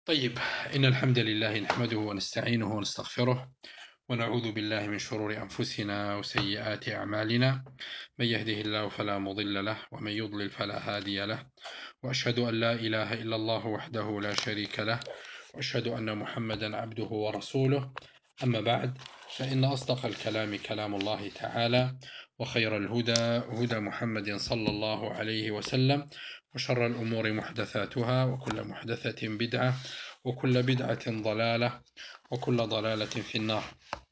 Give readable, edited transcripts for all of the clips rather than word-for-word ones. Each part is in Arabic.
طيب، إن الحمد لله نحمده ونستعينه ونستغفره ونعوذ بالله من شرور أنفسنا وسيئات أعمالنا. من يهده الله فلا مضل له ومن يضلل فلا هادي له، وأشهد أن لا إله إلا الله وحده لا شريك له، وأشهد أن محمدا عبده ورسوله. أما بعد، فإن أصدق الكلام كلام الله تعالى، وخير الهدى هدى محمد صلى الله عليه وسلم، وشر الأمور محدثاتها، وكل محدثة بدعة، وكل بدعة ضلالة، وكل ضلالة في النار.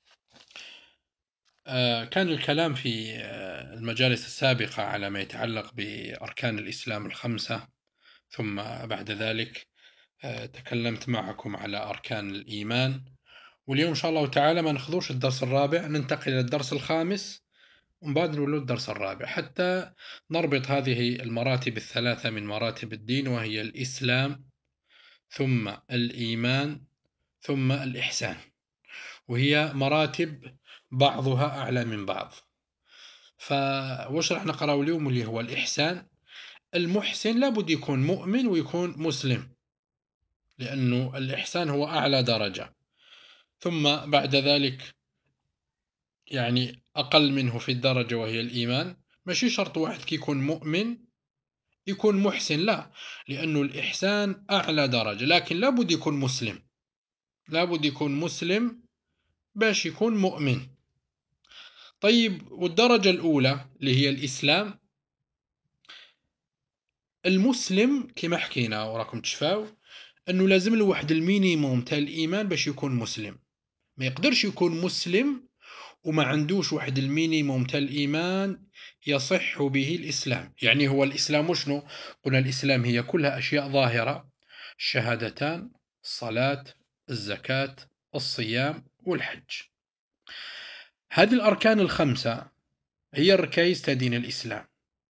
كان الكلام في المجالس السابقة على ما يتعلق بأركان الإسلام الخمسة، ثم بعد ذلك تكلمت معكم على أركان الإيمان. واليوم إن شاء الله تعالى ما ناخذوش الدرس الرابع، ننتقل إلى الدرس الخامس ومن بعد نولو الدرس الرابع، حتى نربط هذه المراتب الثلاثة من مراتب الدين، وهي الإسلام ثم الإيمان ثم الإحسان، وهي مراتب بعضها أعلى من بعض. فوش راح نقرأ اليوم اللي هو الإحسان. المحسن لابد يكون مؤمن ويكون مسلم، لأنه الإحسان هو أعلى درجة. ثم بعد ذلك يعني أقل منه في الدرجة وهي الإيمان. ماشي شرط واحد كي يكون مؤمن يكون محسن، لا، لأنه الإحسان أعلى درجة، لكن لابد يكون مسلم، لابد يكون مسلم باش يكون مؤمن. طيب، والدرجة الأولى اللي هي الإسلام، المسلم كما حكينا وراكم تشفاو أنه لازم له واحد المينيموم تاع الإيمان باش يكون مسلم. ما يقدرش يكون مسلم وما عندوش واحد المينيموم تاع الإيمان يصح به الإسلام. يعني هو الإسلام وشنو؟ قلنا الإسلام هي كلها أشياء ظاهرة: الشهادتان، الصلاة، الزكاة، الصيام والحج. هذه الأركان الخمسة هي الركائز تاع دين الإسلام.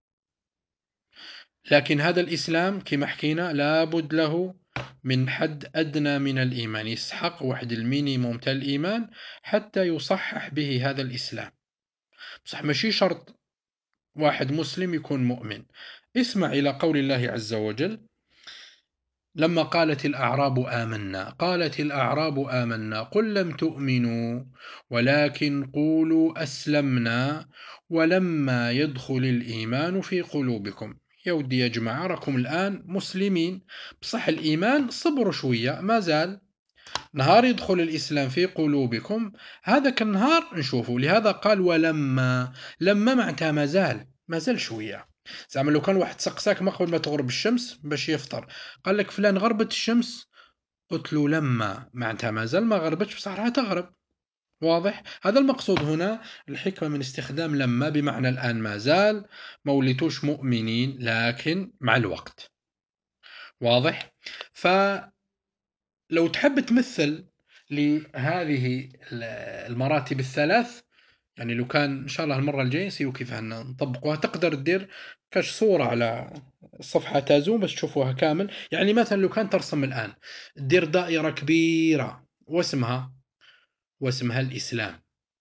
لكن هذا الإسلام كما حكينا لابد له من حد أدنى من الإيمان، يسحق واحد المينيموم تاع الإيمان حتى يصحح به هذا الإسلام. بصح ماشي شرط واحد مسلم يكون مؤمن. اسمع إلى قول الله عز وجل: لما قالت الأعراب آمنا، قالت الأعراب آمنا قل لم تؤمنوا ولكن قولوا أسلمنا ولما يدخل الإيمان في قلوبكم. يا ودي يا جماعة، راكم الآن مسلمين، بصح الإيمان صبروا شوية، ما زال نهار يدخل الإسلام في قلوبكم، هذاك النهار نشوفوا. لهذا قال ولما، لما معناتها ما زال شوية. زعما لو كان واحد سقساك ما قبل ما تغرب الشمس باش يفطر، قال لك فلان غربت الشمس، قلت له لما، معناتها ما زال ما غربتش بصح راها تغرب. واضح؟ هذا المقصود هنا، الحكمة من استخدام لما بمعنى الآن ما زال، ما مؤمنين لكن مع الوقت. واضح؟ ف لو تحب تمثل لهذه المراتب الثلاث، يعني لو كان إن شاء الله المرة الجاية نسيو كيف نطبقوها، تقدر دير كاش صورة على الصفحة تاع زوم باش تشوفوها كامل. يعني مثلا لو كان ترسم الآن، دير دائرة كبيرة واسمها الإسلام،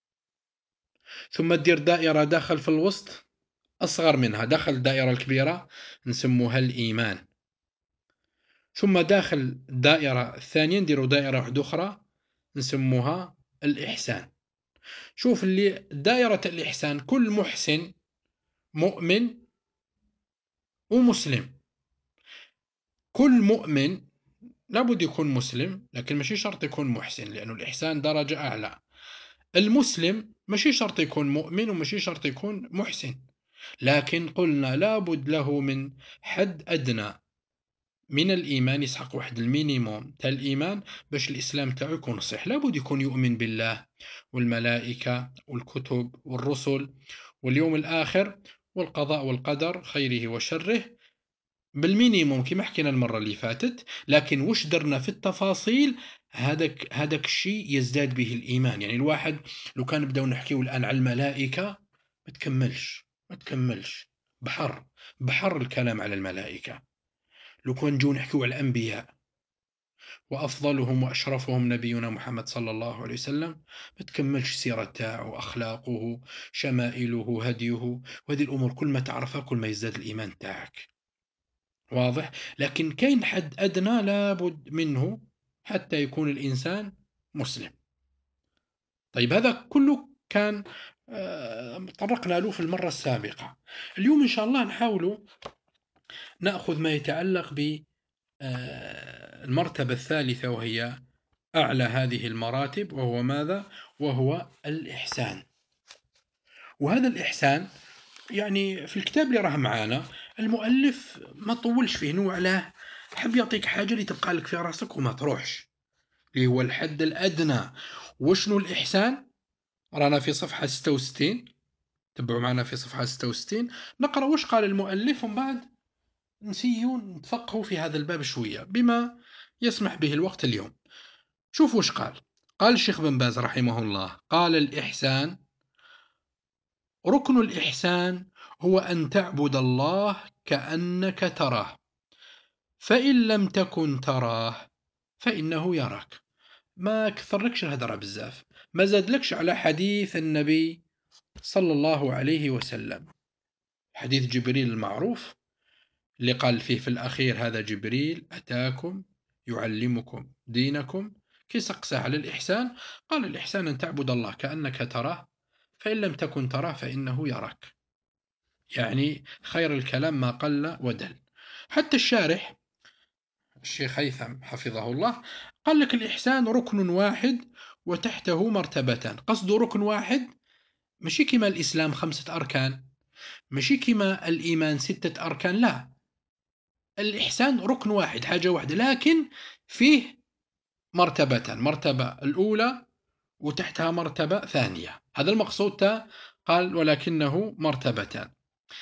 ثم دير دائرة داخل في الوسط أصغر منها داخل الدائرة الكبيرة نسموها الإيمان، ثم داخل الدائرة الثانية نديروا دائرة واحدة أخرى نسموها الإحسان. شوف اللي دائرة الإحسان كل محسن مؤمن ومسلم. كل مؤمن لابد يكون مسلم، لكن ماشي شرط يكون محسن، لأنه الإحسان درجة أعلى. المسلم ماشي شرط يكون مؤمن وماشي شرط يكون محسن، لكن قلنا لابد له من حد أدنى من الإيمان، يسحق واحد المينيموم تاع الإيمان باش الإسلام تاعو يكون صح. لابد يكون يؤمن بالله والملائكة والكتب والرسل واليوم الآخر والقضاء والقدر خيره وشره بالمينيموم كما حكينا المرة اللي فاتت. لكن وش درنا في التفاصيل، هذاك الشيء يزداد به الإيمان. يعني الواحد لو كان نبداو نحكيو الآن على الملائكة ما تكملش بحر الكلام على الملائكة. لو كان نجيو نحكيو على الأنبياء وأفضلهم وأشرفهم نبينا محمد صلى الله عليه وسلم، ما تكملش السيرة تاعه، أخلاقه، شمائله، هديه، وهذه الأمور كل ما تعرفها كل ما يزداد الإيمان تاعك. واضح؟ لكن كاين حد أدنى لابد منه، حتى يكون الإنسان مسلم. طيب هذا كله كان طرقنا له في المرة السابقة. اليوم إن شاء الله نحاول نأخذ ما يتعلق بالمرتبة الثالثة، وهي أعلى هذه المراتب، وهو ماذا؟ وهو الإحسان. وهذا الإحسان يعني في الكتاب اللي راه معانا المؤلف ما طولش فيه، نوع له حب يعطيك حاجة اللي تبقى لك في راسك وما تروحش، اللي هو الحد الأدنى. وشنو الإحسان؟ رانا في صفحة 66، تبعوا معنا في صفحة 66 نقرأ وش قال المؤلف، ومن بعد نسيو نتفقهوا في هذا الباب شوية بما يسمح به الوقت اليوم. شوفوا وش قال. قال الشيخ بن باز رحمه الله، قال الإحسان: ركن الإحسان هو أن تعبد الله كأنك تراه، فإن لم تكن تراه فإنه يراك. ما كثرلكش الهدرة بزاف، ما زادلكش على حديث النبي صلى الله عليه وسلم، حديث جبريل المعروف اللي قال فيه في الأخير: هذا جبريل أتاكم يعلمكم دينكم. كي سقسى على الإحسان قال: الإحسان أن تعبد الله كأنك تراه، فإن لم تكن تراه فإنه يراك. يعني خير الكلام ما قل ودل. حتى الشارح الشيخ هيثم حفظه الله قال لك: الإحسان ركن واحد وتحته مرتبتان. قصده ركن واحد، ماشي كما الإسلام 5 أركان، ماشي كما الإيمان 6 أركان، لا، الإحسان ركن واحد، حاجة واحدة، لكن فيه مرتبتان: مرتبة الأولى وتحتها مرتبة ثانية. هذا المقصود. قال: ولكنه مرتبتان.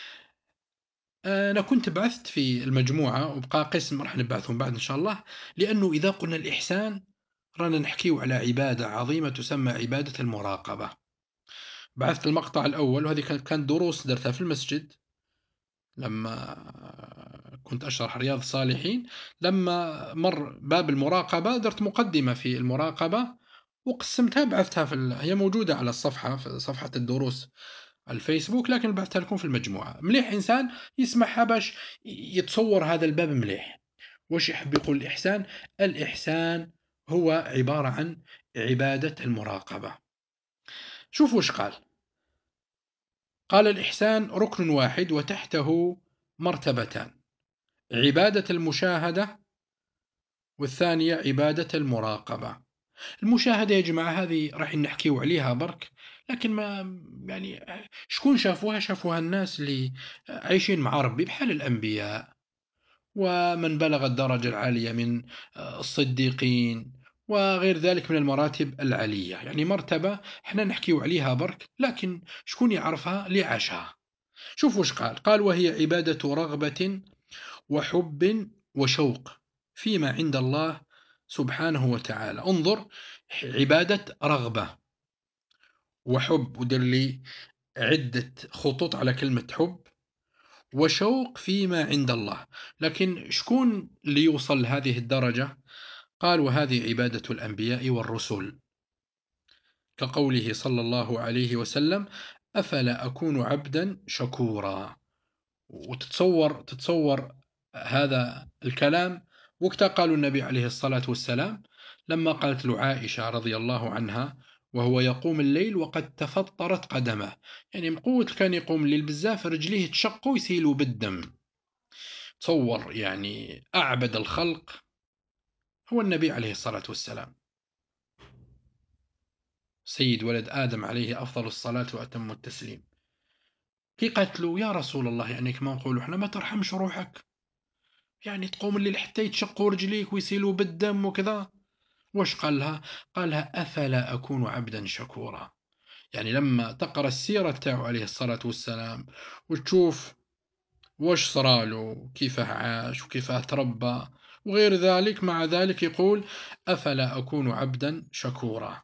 أنا كنت بعثت في المجموعة، وبقى قسم راح نبعثهم بعد إن شاء الله، لأنه إذا قلنا الإحسان رانا نحكيو على عبادة عظيمة تسمى عبادة المراقبة. بعثت المقطع الأول، وهذه كانت دروس درتها في المسجد لما كنت أشرح رياض الصالحين. لما مر باب المراقبة درت مقدمة في المراقبة وقسمتها، بعثتها هي موجودة على الصفحة، في صفحة الدروس الفيسبوك، لكن بعثتها لكم في المجموعة. مليح إنسان يسمعها باش يتصور هذا الباب مليح. وش يحب يقول الإحسان؟ الإحسان هو عبارة عن عبادة المراقبة. شوفوا وش قال. قال: الإحسان ركن واحد وتحته مرتبتان: عبادة المشاهدة، والثانية عبادة المراقبة. المشاهدة يا جماعة هذه راح نحكيو عليها برك، لكن ما يعني شكون شافوها الناس اللي عايشين مع ربي بحال الأنبياء ومن بلغ الدرجة العالية من الصديقين وغير ذلك من المراتب العالية. يعني مرتبة احنا نحكيو عليها برك، لكن شكون يعرفها اللي عاشها. شوف وش قال. قال: وهي عبادة رغبة وحب وشوق فيما عند الله سبحانه وتعالى. انظر، عبادة رغبة وحب، ودير لي عدة خطوط على كلمة حب وشوق فيما عند الله. لكن شكون اللي يوصل لهذه الدرجة؟ قال: وهذه عبادة الأنبياء والرسل، كقوله صلى الله عليه وسلم: أفلا أكون عبدا شكورا. تتصور هذا الكلام وقتها قالوا النبي عليه الصلاة والسلام لما قالت له عائشة رضي الله عنها وهو يقوم الليل وقد تفطرت قدمه، يعني من قوة كان يقوم الليل بزاف رجليه تشقوا يسيلوا بالدم. تصور يعني أعبد الخلق هو النبي عليه الصلاة والسلام، سيد ولد آدم عليه أفضل الصلاة وأتم التسليم. كي قالت له: يا رسول الله، يعني كما نقولوا احنا، ما ترحمش روحك؟ يعني تقوم الليل حتى يتشقوا رجليك ويسيلوا بالدم وكذا. واش قال لها؟ قال لها: أفلا أكون عبدا شكورا. يعني لما تقرأ السيرة تاعو عليه الصلاة والسلام وتشوف واش صرالو، كيفاه عاش وكيفاه تربى وغير ذلك، مع ذلك يقول: أفلا أكون عبدا شكورا.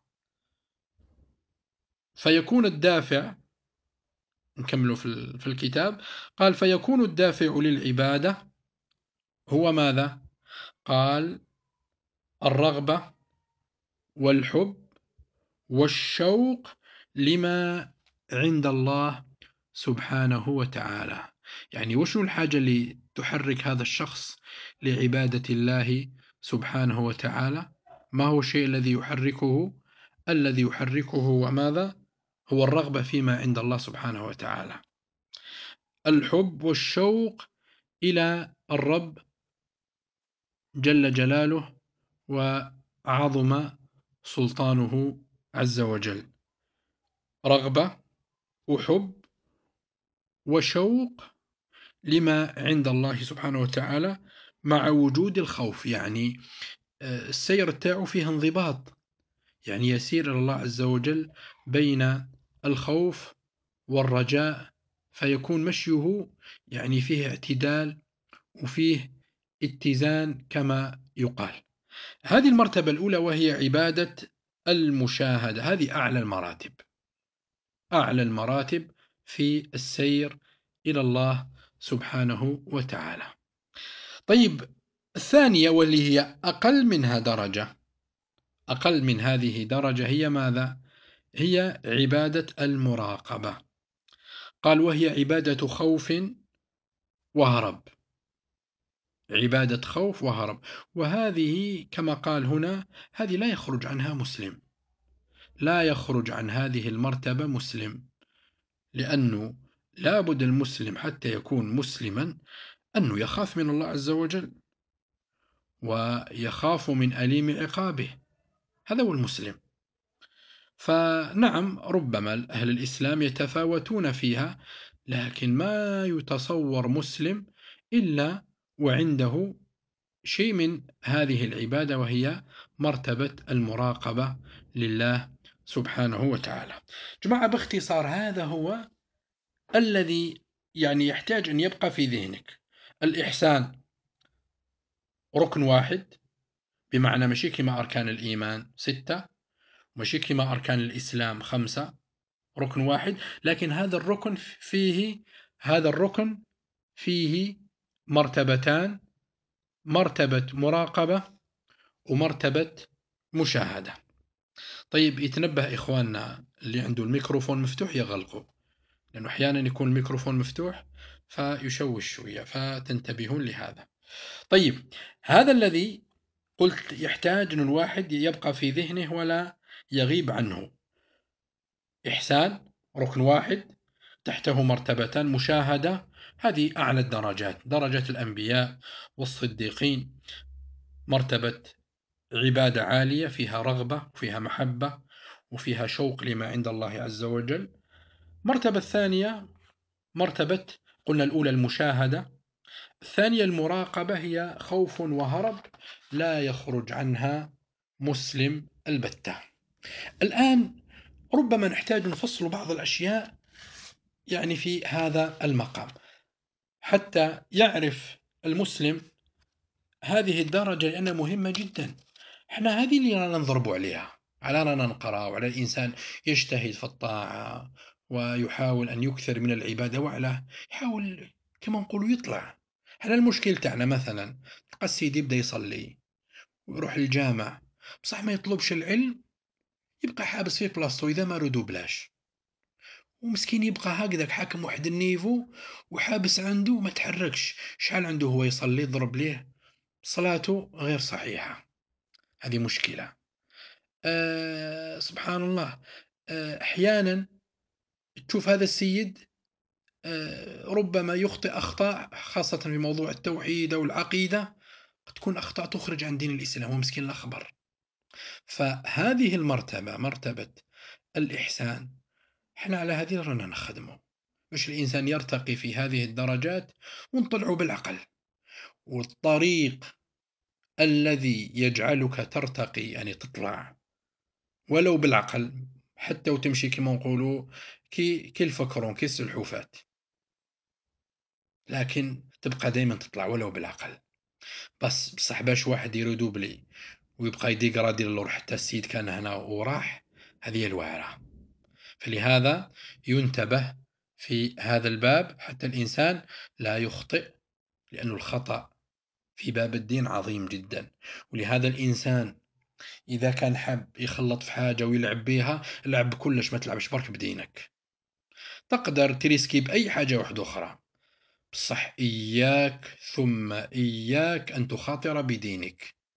فيكون الدافع، نكمل في الكتاب، قال: فيكون الدافع للعبادة هو ماذا؟ قال: الرغبة والحب والشوق لما عند الله سبحانه وتعالى. يعني وشو الحاجة اللي تحرك هذا الشخص لعبادة الله سبحانه وتعالى؟ ما هو الشيء الذي يحركه؟ الذي يحركه هو ماذا؟ هو الرغبة فيما عند الله سبحانه وتعالى، الحب والشوق إلى الرب جل جلاله وعظم سلطانه عز وجل، رغبة وحب وشوق لما عند الله سبحانه وتعالى مع وجود الخوف، يعني السير تاعو فيه انضباط، يعني يسير إلى الله عز وجل بين الخوف والرجاء، فيكون مشيه يعني فيه اعتدال وفيه اتزان كما يقال. هذه المرتبة الأولى وهي عبادة المشاهدة، هذه أعلى المراتب، أعلى المراتب في السير إلى الله سبحانه وتعالى. طيب، الثانية واللي هي أقل منها درجة، أقل من هذه درجة، هي ماذا؟ هي عبادة المراقبة. قال وهي عبادة خوف وهرب، عبادة خوف وهرب، وهذه كما قال هنا هذه لا يخرج عنها مسلم، لا يخرج عن هذه المرتبة مسلم، لأنه لابد المسلم حتى يكون مسلما أنه يخاف من الله عز وجل ويخاف من أليم عقابه، هذا هو المسلم. فنعم ربما أهل الإسلام يتفاوتون فيها، لكن ما يتصور مسلم إلا وعنده شيء من هذه العبادة، وهي مرتبة المراقبة لله سبحانه وتعالى. جماعة باختصار هذا هو الذي يعني يحتاج أن يبقى في ذهنك. الإحسان ركن واحد، بمعنى ماشي كما أركان الإيمان 6، ماشي كما أركان الإسلام 5، ركن واحد، لكن هذا الركن فيه مرتبتان، مرتبة مراقبة ومرتبة مشاهدة. طيب يتنبه إخواننا اللي عنده الميكروفون مفتوح يغلقه، لأنه أحيانا يكون الميكروفون مفتوح فيشوش شوية، فتنتبهون لهذا. طيب، هذا الذي قلت يحتاج أن الواحد يبقى في ذهنه ولا يغيب عنه. إحسان ركن واحد، تحته مرتبتان، مشاهدة هذه أعلى الدرجات، درجة الأنبياء والصديقين، مرتبة عبادة عالية فيها رغبة وفيها محبة وفيها شوق لما عند الله عز وجل. مرتبة الثانية مرتبة، قلنا الأولى المشاهدة، الثانية المراقبة، هي خوف وهرب لا يخرج عنها مسلم البتة. الآن ربما نحتاج نفصل بعض الأشياء يعني في هذا المقام حتى يعرف المسلم هذه الدرجة، لأنها مهمة جدا. احنا هذه اللي رانا نضربوا عليها، على رانا نقرأ، وعلى الإنسان يجتهد في الطاعة ويحاول أن يكثر من العبادة، وعلى يحاول كما نقولوا يطلع. احنا المشكل تاعنا مثلا تلقى السيد يبدأ يصلي ويروح الجامع، بصح ما يطلبش العلم، يبقى حابس في بلاصتو، إذا ما ردوا بلاش، ومسكين يبقى هكذاك حاكم واحد النيفو وحابس عنده وما تحركش، شحال عنده هو يصلي ضرب ليه صلاته غير صحيحة، هذه مشكلة. سبحان الله، أحيانا تشوف هذا السيد ربما يخطئ أخطاء، خاصة في موضوع التوحيد أو العقيدة، تكون أخطاء تخرج عن دين الإسلام، هو مسكين الأخبر. فهذه المرتبة، مرتبة الإحسان، احنا على هذه رانا نخدمه، باش الإنسان يرتقي في هذه الدرجات ونطلعوا بالعقل. والطريق الذي يجعلك ترتقي يعني تطلع ولو بالعقل، حتى وتمشي كما نقولوا كي الفكرون كي السلحوفات، لكن تبقى دائما تطلع ولو بالعقل. بصح باش واحد يردوبلي ويبقى يديقرادي للور حتى السيد كان هنا وراح، هذه هي الواعرة. فلهذا ينتبه في هذا الباب حتى الإنسان لا يخطئ، لأن الخطأ في باب الدين عظيم جدا. ولهذا الإنسان إذا كان حاب يخلط في حاجة ويلعب بيها، لعب بكلش، ما تلعبش برك بدينك. تقدر تريسكي بأي حاجة واحدة أخرى، بصح إياك ثم إياك أن تخاطر بدينك.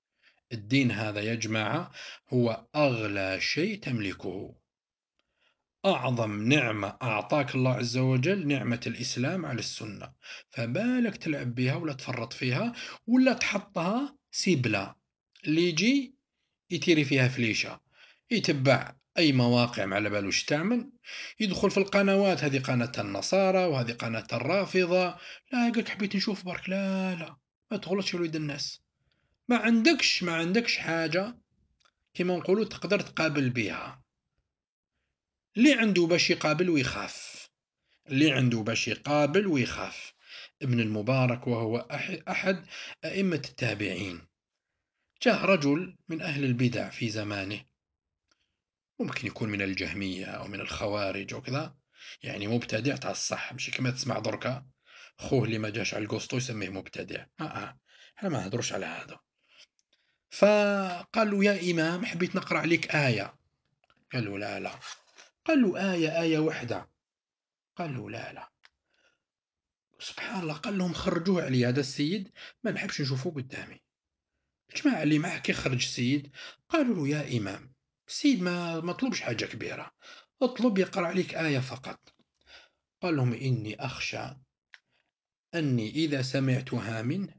الدين هذا يا جماعة هو أغلى شيء تملكه. أعظم نعمة أعطاك الله عز وجل نعمة الإسلام على السنة، فبالك تلعب بها ولا تفرط فيها ولا تحطها سيبلة اللي يجي يتيري فيها فليشة، يتبع أي مواقع ما على بالوش تعمل، يدخل في القنوات، هذه قناة النصارى وهذه قناة الرافضة، لا يقولك حبيت نشوف برك، لا لا، ما تغلطش في وليد الناس، ما عندكش حاجة كيما نقولوا تقدر تقابل بها. اللي عنده باش يقابل ويخاف، اللي عنده باش يقابل ويخاف. ابن المبارك وهو أحد أئمة التابعين، جاء رجل من أهل البدع في زمانه، ممكن يكون من الجهمية أو من الخوارج أو كذا، يعني مبتدع تاع الصح، ماشي كما تسمع دركا خوه اللي ما جاش على القسطو يسميه مبتدع، احنا ما نهدروش على هذا. فقال له يا إمام حبيت نقرأ عليك آية. قال له لا لا. قال له آية واحدة. قال له لا لا. سبحان الله، قال لهم خرجوه علي هذا السيد، ما نحبش نشوفه قدامي. الجماعة اللي معه كي خرج السيد قالوا له يا إمام، السيد ما مطلوبش حاجة كبيرة، اطلب يقرأ عليك آية فقط. قال لهم إني أخشى أني إذا سمعتها منه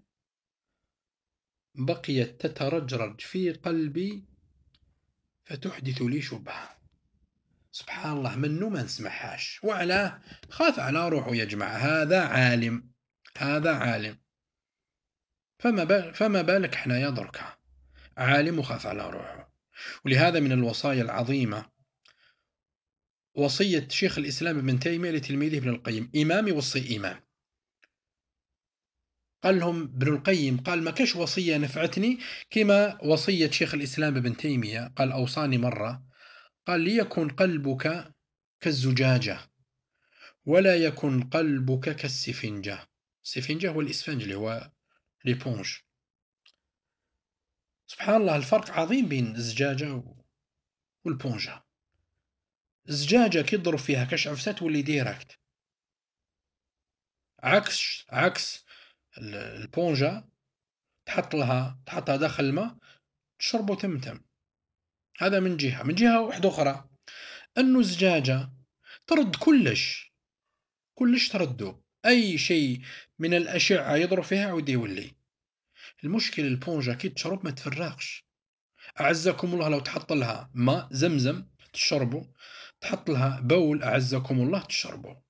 بقيت تترجرج في قلبي فتحدث لي شبهة. سبحان الله، منه ما نسمعهاش وعلاه خاف على روحه يا جماعة، هذا عالم، هذا عالم، فما بالك احنا يا دركا، عالم وخاف على روحه. ولهذا من الوصايا العظيمة وصية شيخ الإسلام ابن تيمية لتلميذه ابن القيم، إمام يوصي إمام. قال لهم ابن القيم، قال ما كاش وصية نفعتني كما وصية شيخ الإسلام ابن تيمية، قال أوصاني مرة، قال ليكن قلبك كالزجاجة ولا يكن قلبك كالسفنجة. السفنجة هو الإسفنج اللي هو ليبونج. سبحان الله، الفرق عظيم بين الزجاجة والبونجة. الزجاجة كي تضرب فيها كاش عفسة تولي ديراكت، عكس البونجة، تحطها داخل الماء تشربه تمتم. هذا من جهة. من جهة واحدة أخرى، أنه الزجاجة ترد كلش ترده، أي شيء من الأشعة يضرب فيها عود يولي. المشكل البونجة كي تشرب ما تفرغش، أعزكم الله لو تحط لها ماء زمزم تشربه، تحط لها بول أعزكم الله تشربه.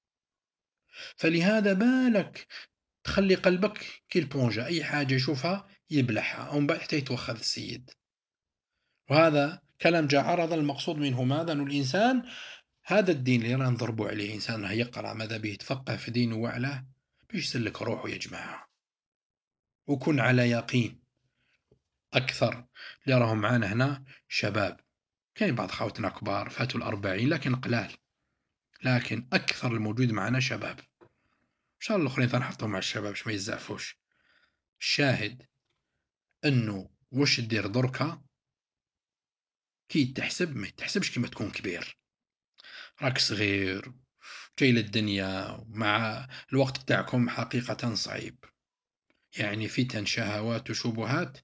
فلهذا بالك تخلي قلبك كي البونجة، أي حاجة يشوفها يبلعها ومن بعد حتى يتوخذ السيد. وهذا كلام جاء عرض، المقصود منه ماذا؟ أن الإنسان هذا الدين اللي رانا نضربوا عليه، إنسان يقرأ ماذا به يتفقه في دينه وعلاه باش يسلك روحه يا جماعة، وكن على يقين. أكثر اللي راهم معانا هنا شباب، كاين بعض خوتنا كبار فاتوا الأربعين لكن قلال، لكن أكثر الموجود معنا شباب. إن شاء الله الآخرين تنحطهم مع الشباب باش ما يزعفوش. الشاهد أنه واش دير دركا كي تحسب ما تحسبش كيما تكون كبير، راك صغير جاي للدنيا، مع الوقت تاعكم حقيقة صعيب، يعني فتن شهوات وشبهات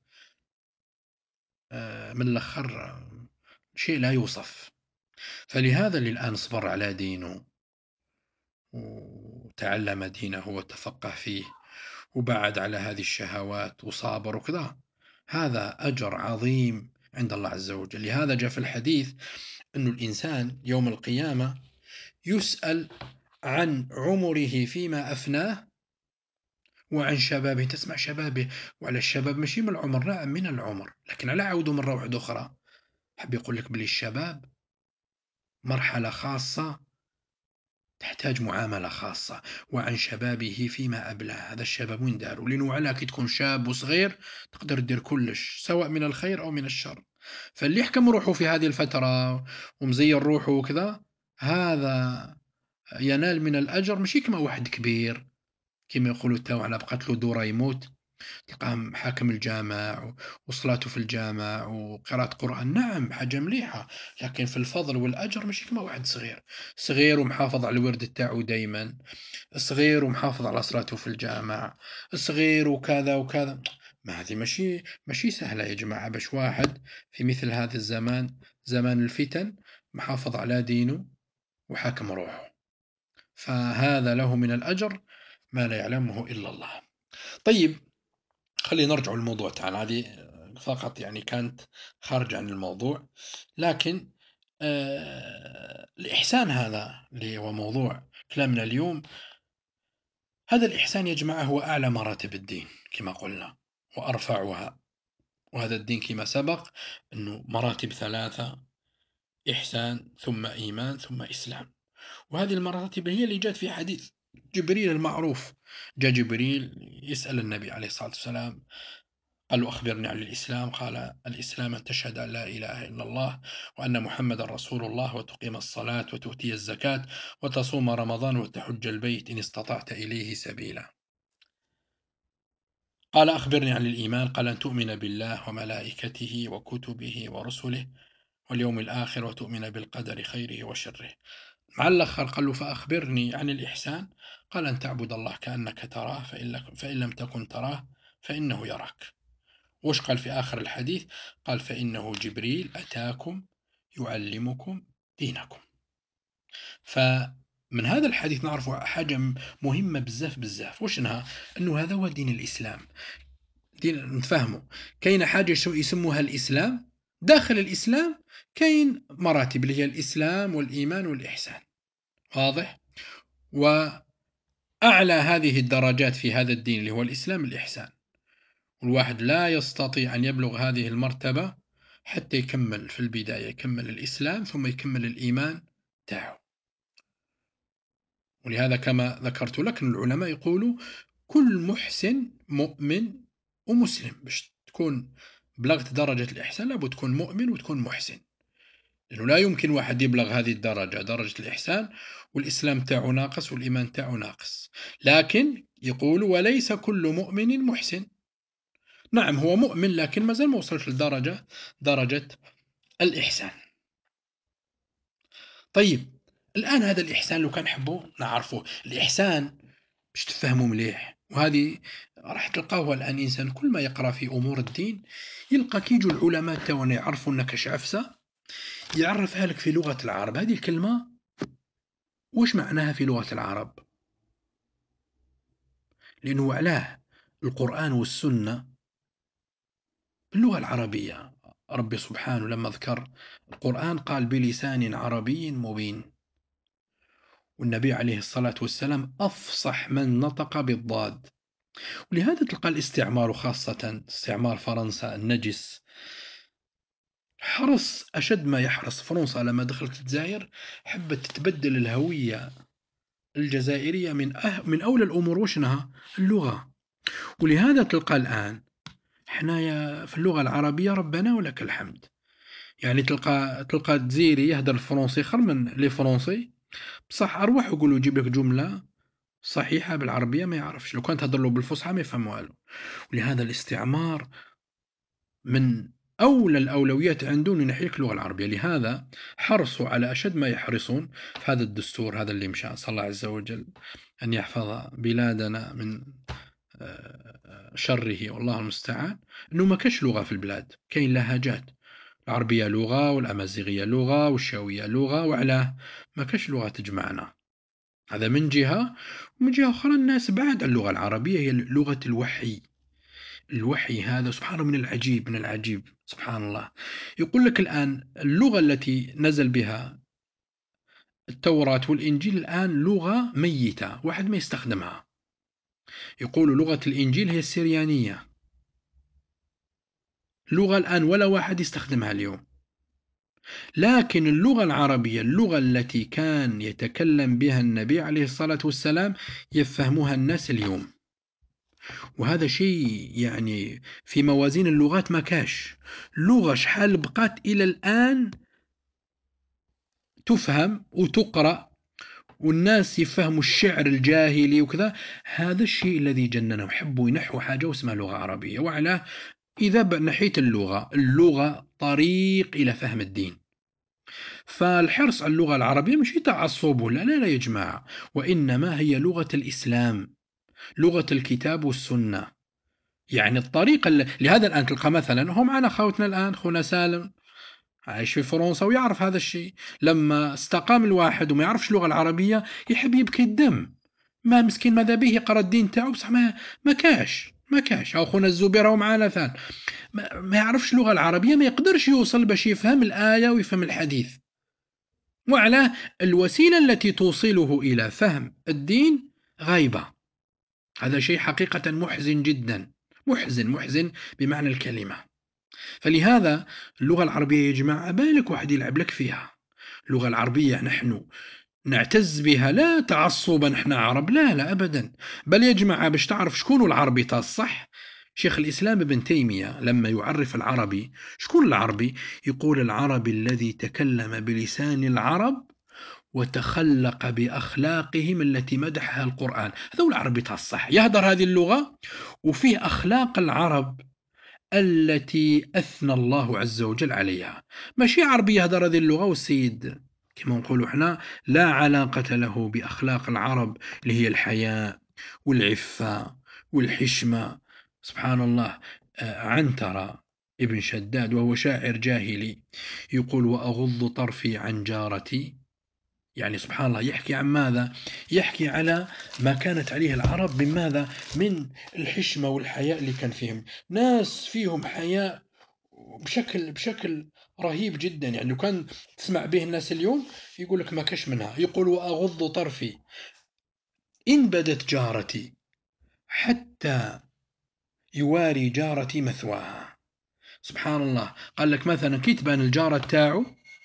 من الآخر شيء لا يوصف. فلهذا اللي الآن صبر على دينه وتعلم دينه وتفقه فيه وبعد على هذه الشهوات وصابر وكذا، هذا أجر عظيم عند الله عز وجل. لهذا جاء في الحديث أن الإنسان يوم القيامة يسأل عن عمره فيما أفناه وعن شبابه. تسمع شبابه، وعلى الشباب ماشي من العمر، نعم من العمر، لكن على عوده مرة واحدة أخرى حب يقول لك بلي الشباب مرحلة خاصة تحتاج معاملة خاصة. وعن شبابه فيما أبلاه، هذا الشباب وين دارو؟ لأنه على كي تكون شاب وصغير تقدر دير كلش سواء من الخير أو من الشر. فاللي يحكم روحه في هذه الفترة ومزين روحه وكذا، هذا ينال من الأجر ماشي كما واحد كبير كما يقولوا تاو على بقات له دورة يموت، تلقاه حاكم الجامع وصلاته في الجامع وقراءة قرآن، نعم حاجة مليحة، لكن في الفضل والأجر ماشي كما واحد صغير، صغير ومحافظ على الورد تاعو دايما، صغير ومحافظ على صلاته في الجامع، صغير وكذا وكذا، ما هذه ماشي سهلة يا جماعة باش واحد في مثل هذا الزمان، زمان الفتن، محافظ على دينه وحاكم روحه، فهذا له من الأجر ما لا يعلمه إلا الله. طيب، خلينا نرجع للموضوع تاعنا، هذه فقط يعني كانت خارجة عن الموضوع، لكن الإحسان هذا اللي هو موضوع كلامنا اليوم، هذا الإحسان يا جماعة هو أعلى مراتب الدين كما قلنا وأرفعها. وهذا الدين كما سبق أنه مراتب ثلاثة: إحسان ثم إيمان ثم إسلام. وهذه المراتب هي اللي جاءت في حديث جبريل المعروف. جاء جبريل يسأل النبي عليه الصلاة والسلام، قال له: أخبرني عن الإسلام. قال: الإسلام أن تشهد أن لا إله إلا الله وأن محمد رسول الله وتقيم الصلاة وتؤتي الزكاة وتصوم رمضان وتحج البيت إن استطعت إليه سبيلا. قال: أخبرني عن الإيمان. قال: أن تؤمن بالله وملائكته وكتبه ورسله واليوم الآخر وتؤمن بالقدر خيره وشره. مع الآخر قال له: فأخبرني عن الإحسان. قال: أن تعبد الله كأنك تراه فإن لم تكن تراه فإنه يراك. وش قال في آخر الحديث؟ قال: فإنه جبريل أتاكم يعلمكم دينكم. فمن هذا الحديث نعرف حاجة مهمة بزاف بزاف، وشنها؟ أنه هذا هو دين الإسلام. دين نتفهمه، كاين حاجة يسموها الإسلام. داخل الإسلام كاين مراتب اللي هي الإسلام والإيمان والإحسان، واضح؟ وأعلى هذه الدرجات في هذا الدين اللي هو الإسلام الإحسان، والواحد لا يستطيع أن يبلغ هذه المرتبة حتى يكمل في البداية، يكمل الإسلام ثم يكمل الإيمان تاعه. ولهذا كما ذكرت لك أن العلماء يقولوا كل محسن مؤمن ومسلم. باش تكون بلغت درجة الإحسان لابد تكون مؤمن وتكون محسن، لأنه لا يمكن واحد يبلغ هذه الدرجة، درجة الإحسان، والإسلام تاعه ناقص والإيمان تاعه ناقص. لكن يقول: وليس كل مؤمن محسن. نعم هو مؤمن لكن ما زال ما وصلش لدرجة درجة الإحسان. طيب، الآن هذا الإحسان لو كان نحبوا نعرفوه، الإحسان باش تفهموا مليح، وهذه راح تلقاوها الآن إنسان كل ما يقرأ في أمور الدين يلقى كي يجوا العلماء تاعنا يعرفوا أنك عفسة يعرفها لك في لغة العرب. هذه الكلمة وش معناها في لغة العرب؟ لأنه علاه القرآن والسنة باللغة العربية. ربي سبحانه لما ذكر القرآن قال: بلسان عربي مبين. والنبي عليه الصلاة والسلام أفصح من نطق بالضاد. ولهذا تلقى الاستعمار، وخاصة استعمار فرنسا النجس، حرص أشد ما يحرص. فرنسا لما دخلت الجزائر حبت تتبدل الهوية الجزائرية من أولى الأمور وشنها؟ اللغة. ولهذا تلقى الآن حنايا في اللغة العربية ربنا ولك الحمد، يعني تلقى جزيري يهدر الفرنسي خير من لي فرنسي، بصح أروح يقولوا يجيب لك جملة صحيحة بالعربية ما يعرفش، لو كان تهدر له بالفصحى ما يفهم والو. ولهذا الاستعمار من أولى الأولويات عنده إنه ينحيك اللغة العربية. لهذا حرصوا على أشد ما يحرصون في هذا الدستور هذا اللي مشى، صلى الله عز وجل أن يحفظ بلادنا من شره والله المستعان، إنه ما كاش لغة في البلاد، كاين لهجات. العربية لغة والأمازيغية لغة والشاوية لغة، وعلاه ما كاش لغة تجمعنا. هذا من جهة. ومن جهة أخرى الناس بعد اللغة العربية هي لغة الوحي. الوحي هذا سبحانه من العجيب، من العجيب سبحان الله. يقول لك الآن اللغة التي نزل بها التوراة والإنجيل الآن لغة ميتة، واحد ما يستخدمها. يقول لغة الإنجيل هي السريانية، لغة الآن ولا واحد يستخدمها اليوم. لكن اللغة العربية، اللغة التي كان يتكلم بها النبي عليه الصلاة والسلام، يفهمها الناس اليوم. وهذا شيء يعني في موازين اللغات ما كاش لغة شحال بقات إلى الآن تفهم وتقرأ والناس يفهموا الشعر الجاهلي وكذا. هذا الشيء الذي جننهم، حبوا ينحوا حاجة واسمها لغة عربية. وعلى إذا نحيت اللغة طريق إلى فهم الدين. فالحرص على اللغة العربية مش تعصب، لا لا لا يا جماعة، وإنما هي لغة الإسلام، لغة الكتاب والسنة. يعني الطريقة لهذا الآن تلقى مثلًا هو معنا خوتنا الآن، خونا سالم عايش في فرنسا ويعرف هذا الشيء، لمّا استقام الواحد وما يعرفش اللغة العربية يحب يبكي الدم، ما مسكين ماذا به يقرا الدين تاعو بصح ما كاش، أو خونا الزبير راهو معانا ثان، ما يعرفش اللغة العربية ما يقدرش يوصل باش يفهم الآية ويفهم الحديث، وعلاه الوسيلة التي توصله إلى فهم الدين غايبة، هذا شيء حقيقةً محزن جدًا، محزن بمعنى الكلمة. فلهذا اللغة العربية يا جماعة عبالك واحد يلعب لك فيها. اللغة العربية نحن نعتز بها لا تعصبا احنا عرب، لا أبدا، بل يا جماعة باش تعرف شكون العربي تاع الصح. شيخ الإسلام ابن تيمية لما يعرف العربي، شكون العربي؟ يقول العربي الذي تكلم بلسان العرب وتخلق بأخلاقهم التي مدحها القرآن، هذا هو العربي تاع الصح، يهدر هذه اللغة وفيه أخلاق العرب التي أثنى الله عز وجل عليها. ماشي عربي يهدر هذه اللغة والسيد كما نقولوا احنا لا علاقة له بأخلاق العرب اللي هي الحياء والعفة والحشمة. سبحان الله. عنترة ابن شداد وهو شاعر جاهلي يقول: وأغض طرفي عن جارتي. يعني سبحان الله يحكي عن ماذا؟ يحكي على ما كانت عليه العرب من ماذا؟ من الحشمة والحياء اللي كان فيهم، ناس فيهم حياء بشكل رهيب جدا. يعني لو كان تسمع به الناس اليوم يقول لك ما كاش منها. يقول: وأغض طرفي إن بدت جارتي حتى يواري جارتي مثواها. سبحان الله. قال لك مثلا كي تبان الجارة تاعو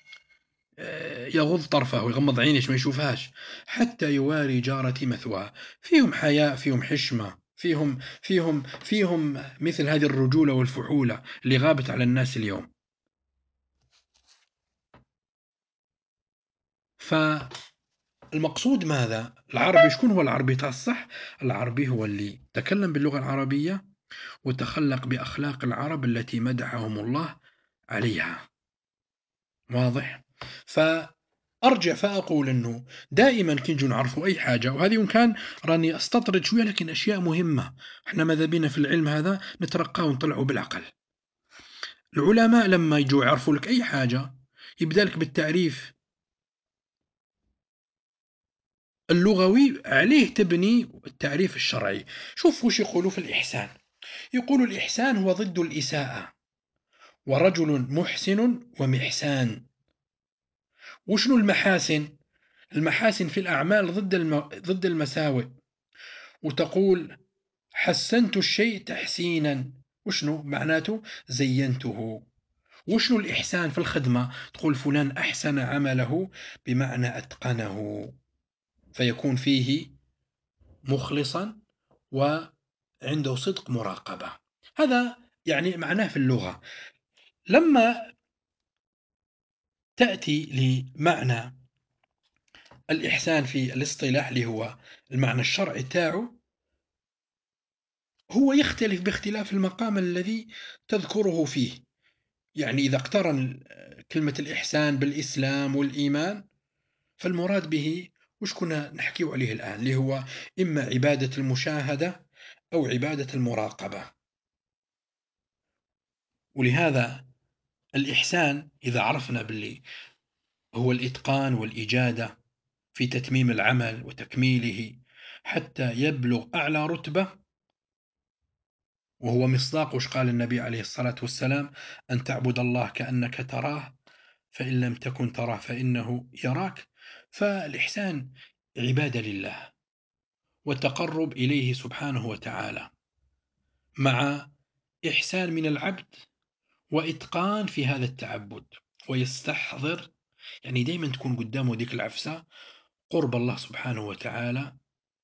يغض طرفه ويغمض عينيش ما يشوفهاش حتى يواري جارتي مثواها. فيهم حياء، فيهم حشمة، فيهم مثل هذه الرجولة والفحولة اللي غابت على الناس اليوم. فالمقصود ماذا؟ العربي شكون هو العربي تاع الصح؟ العربي هو اللي تكلم باللغة العربية وتخلق بأخلاق العرب التي مدحهم الله عليها. واضح؟ فأرجع فأقول أنه دائما كي نجوا نعرفوا أي حاجة، وهذه وإن كان راني أستطرد شوية لكن أشياء مهمة، احنا ماذا بينا في العلم هذا نترقى ونطلعوا بالعقل. العلماء لما يجوا يعرفوا لك أي حاجة يبدأ لك بالتعريف اللغوي، عليه تبني التعريف الشرعي. شوف وش يقولوا في الإحسان. يقولوا الإحسان هو ضد الإساءة، ورجل محسن ومحسان. وشنو المحاسن؟ المحاسن في الأعمال ضد المساوئ. وتقول حسنت الشيء تحسينا، وشنو معناته؟ زينته. وشنو الإحسان في الخدمة؟ تقول فلان أحسن عمله، بمعنى أتقنه، فيكون فيه مخلصا وعنده صدق مراقبة. هذا يعني معناه في اللغة. لما تأتي لمعنى الإحسان في الاصطلاح اللي هو المعنى الشرعي تاعه، هو يختلف باختلاف المقام الذي تذكره فيه. يعني إذا اقترن كلمة الإحسان بالإسلام والإيمان فالمراد به وش كنا نحكيه عليه الآن، اللي هو إما عبادة المشاهدة أو عبادة المراقبة. ولهذا الإحسان إذا عرفنا باللي هو الإتقان والإجادة في تتميم العمل وتكميله حتى يبلغ أعلى رتبة، وهو مصداق وش قال النبي عليه الصلاة والسلام: أن تعبد الله كأنك تراه فإن لم تكن تراه فإنه يراك. فالإحسان عبادة لله وتقرب إليه سبحانه وتعالى، مع إحسان من العبد وإتقان في هذا التعبد، ويستحضر يعني دائما تكون قدامه ديك العفسة قرب الله سبحانه وتعالى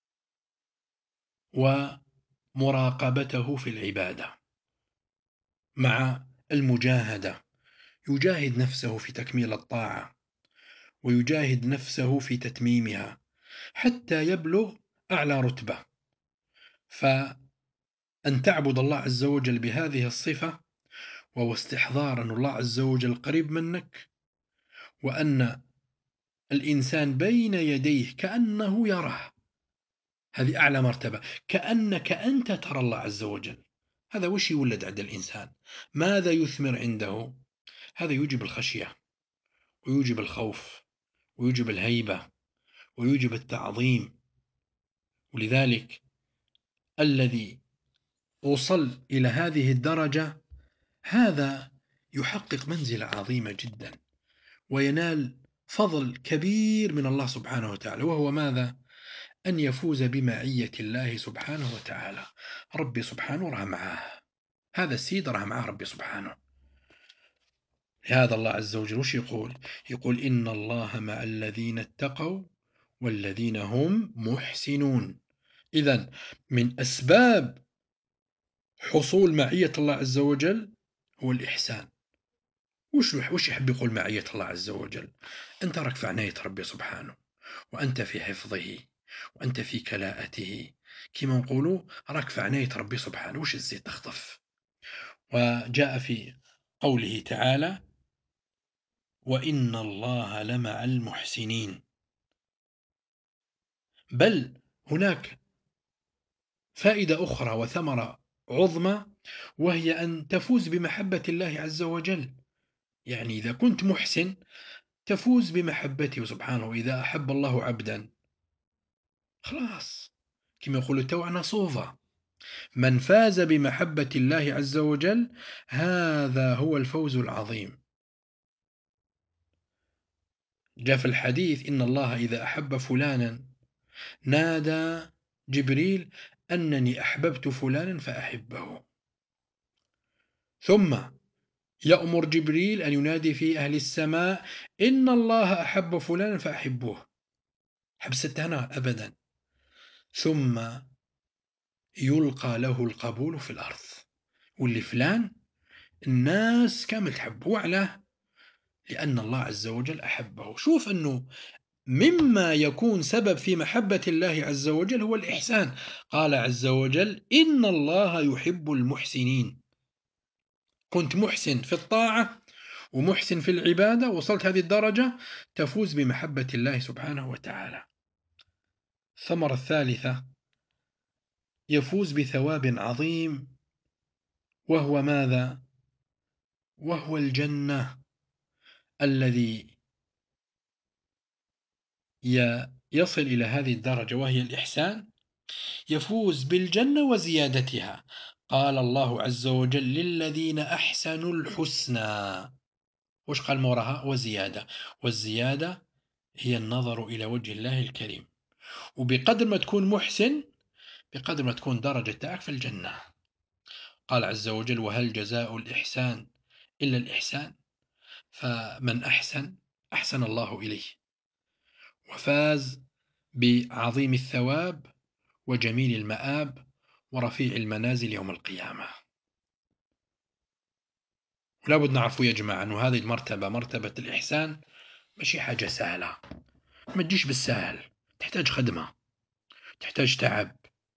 ومراقبته في العبادة، مع المجاهدة، يجاهد نفسه في تكميل الطاعة ويجاهد نفسه في تتميمها حتى يبلغ أعلى رتبة. فأن تعبد الله عز وجل بهذه الصفة، وهو استحضار أن الله عز وجل قريب منك، وأن الإنسان بين يديه كأنه يراه، هذه أعلى مرتبة، كأنك أنت ترى الله عز وجل. هذا وش يولد عند الإنسان؟ ماذا يثمر عنده؟ هذا يوجب الخشية، ويوجب الخوف، ويوجب الهيبة، ويوجب التعظيم. ولذلك الذي وصل إلى هذه الدرجة هذا يحقق منزلة عظيمة جدا، وينال فضل كبير من الله سبحانه وتعالى، وهو ماذا؟ أن يفوز بمعية الله سبحانه وتعالى. ربي سبحانه راه معاه، هذا السيد راه معاه ربي سبحانه. لهذا الله عز وجل وش يقول؟ يقول إن الله مع الذين اتقوا والذين هم محسنون. إذن من أسباب حصول معية الله عز وجل هو الإحسان. وش يحب يقول معية الله عز وجل؟ أنت راك في عناية ربي سبحانه، وأنت في حفظه، وأنت في كلاءته، كما نقولوا راك في عناية ربي سبحانه، وش تزيد تخطف. وجاء في قوله تعالى وإن الله لمع المحسنين. بل هناك فائدة أخرى وثمرة عظمى، وهي أن تفوز بمحبة الله عز وجل. يعني إذا كنت محسن تفوز بمحبته سبحانه. إذا أحب الله عبدا خلاص، كما يقول التوع نصوفة. من فاز بمحبة الله عز وجل هذا هو الفوز العظيم. جاء في الحديث إن الله إذا أحب فلانا نادى جبريل أنني أحببت فلانا فأحبه، ثم يأمر جبريل أن ينادي في أهل السماء إن الله أحب فلانا فأحبوه. حبست هنا أبدا. ثم يلقى له القبول في الأرض، واللي فلان الناس كامل تحبه. وعلاه؟ لأن الله عز وجل أحبه. شوف أنه مما يكون سبب في محبة الله عز وجل هو الإحسان. قال عز وجل إن الله يحب المحسنين. كنت محسن في الطاعة ومحسن في العبادة، وصلت هذه الدرجة، تفوز بمحبة الله سبحانه وتعالى. الثمرة الثالثة يفوز بثواب عظيم، وهو ماذا؟ وهو الجنة. الذي يصل إلى هذه الدرجة وهي الإحسان يفوز بالجنة وزيادتها. قال الله عز وجل للذين أحسنوا الحسنى. وش قال موراها؟ وزيادة. والزيادة هي النظر إلى وجه الله الكريم. وبقدر ما تكون محسن بقدر ما تكون درجة تاعك في الجنة. قال عز وجل وهل جزاء الإحسان إلا الإحسان. فمن أحسن أحسن الله إليه، وفاز بعظيم الثواب وجميل المآب ورفيع المنازل يوم القيامة. ولا بد نعرفوا يا جماعة أنه هذه المرتبة، مرتبة الإحسان، ماشي حاجة سهلة، ما تجيش بالسهل، تحتاج خدمة، تحتاج تعب،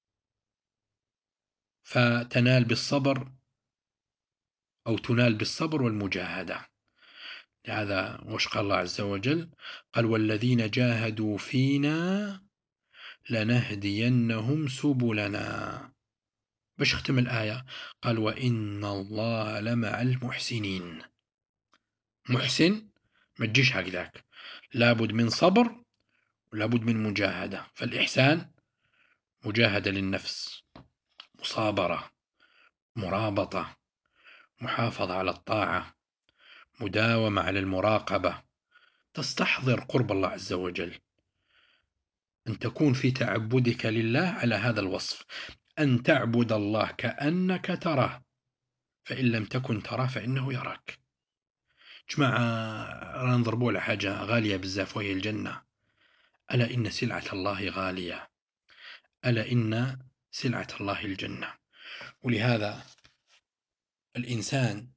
فتنال بالصبر أو تنال بالصبر والمجاهدة. لهذا وش قال الله عز وجل؟ قال والذين جاهدوا فينا لنهدينهم سبلنا. باش ختم الآية قال وإن الله لمع المحسنين. محسن ما تجيش هكذاك، لابد من صبر ولابد من مجاهدة. فالإحسان مجاهدة للنفس، مصابرة، مرابطة، محافظة على الطاعة، مداومة على المراقبة، تستحضر قرب الله عز وجل، أن تكون في تعبدك لله على هذا الوصف، أن تعبد الله كأنك تراه، فإن لم تكن تراه فإنه يراك. جماعة رانا نضربوا على حاجة غالية بزاف وهي الجنة. ألا إن سلعة الله غالية، ألا إن سلعة الله الجنة. ولهذا الإنسان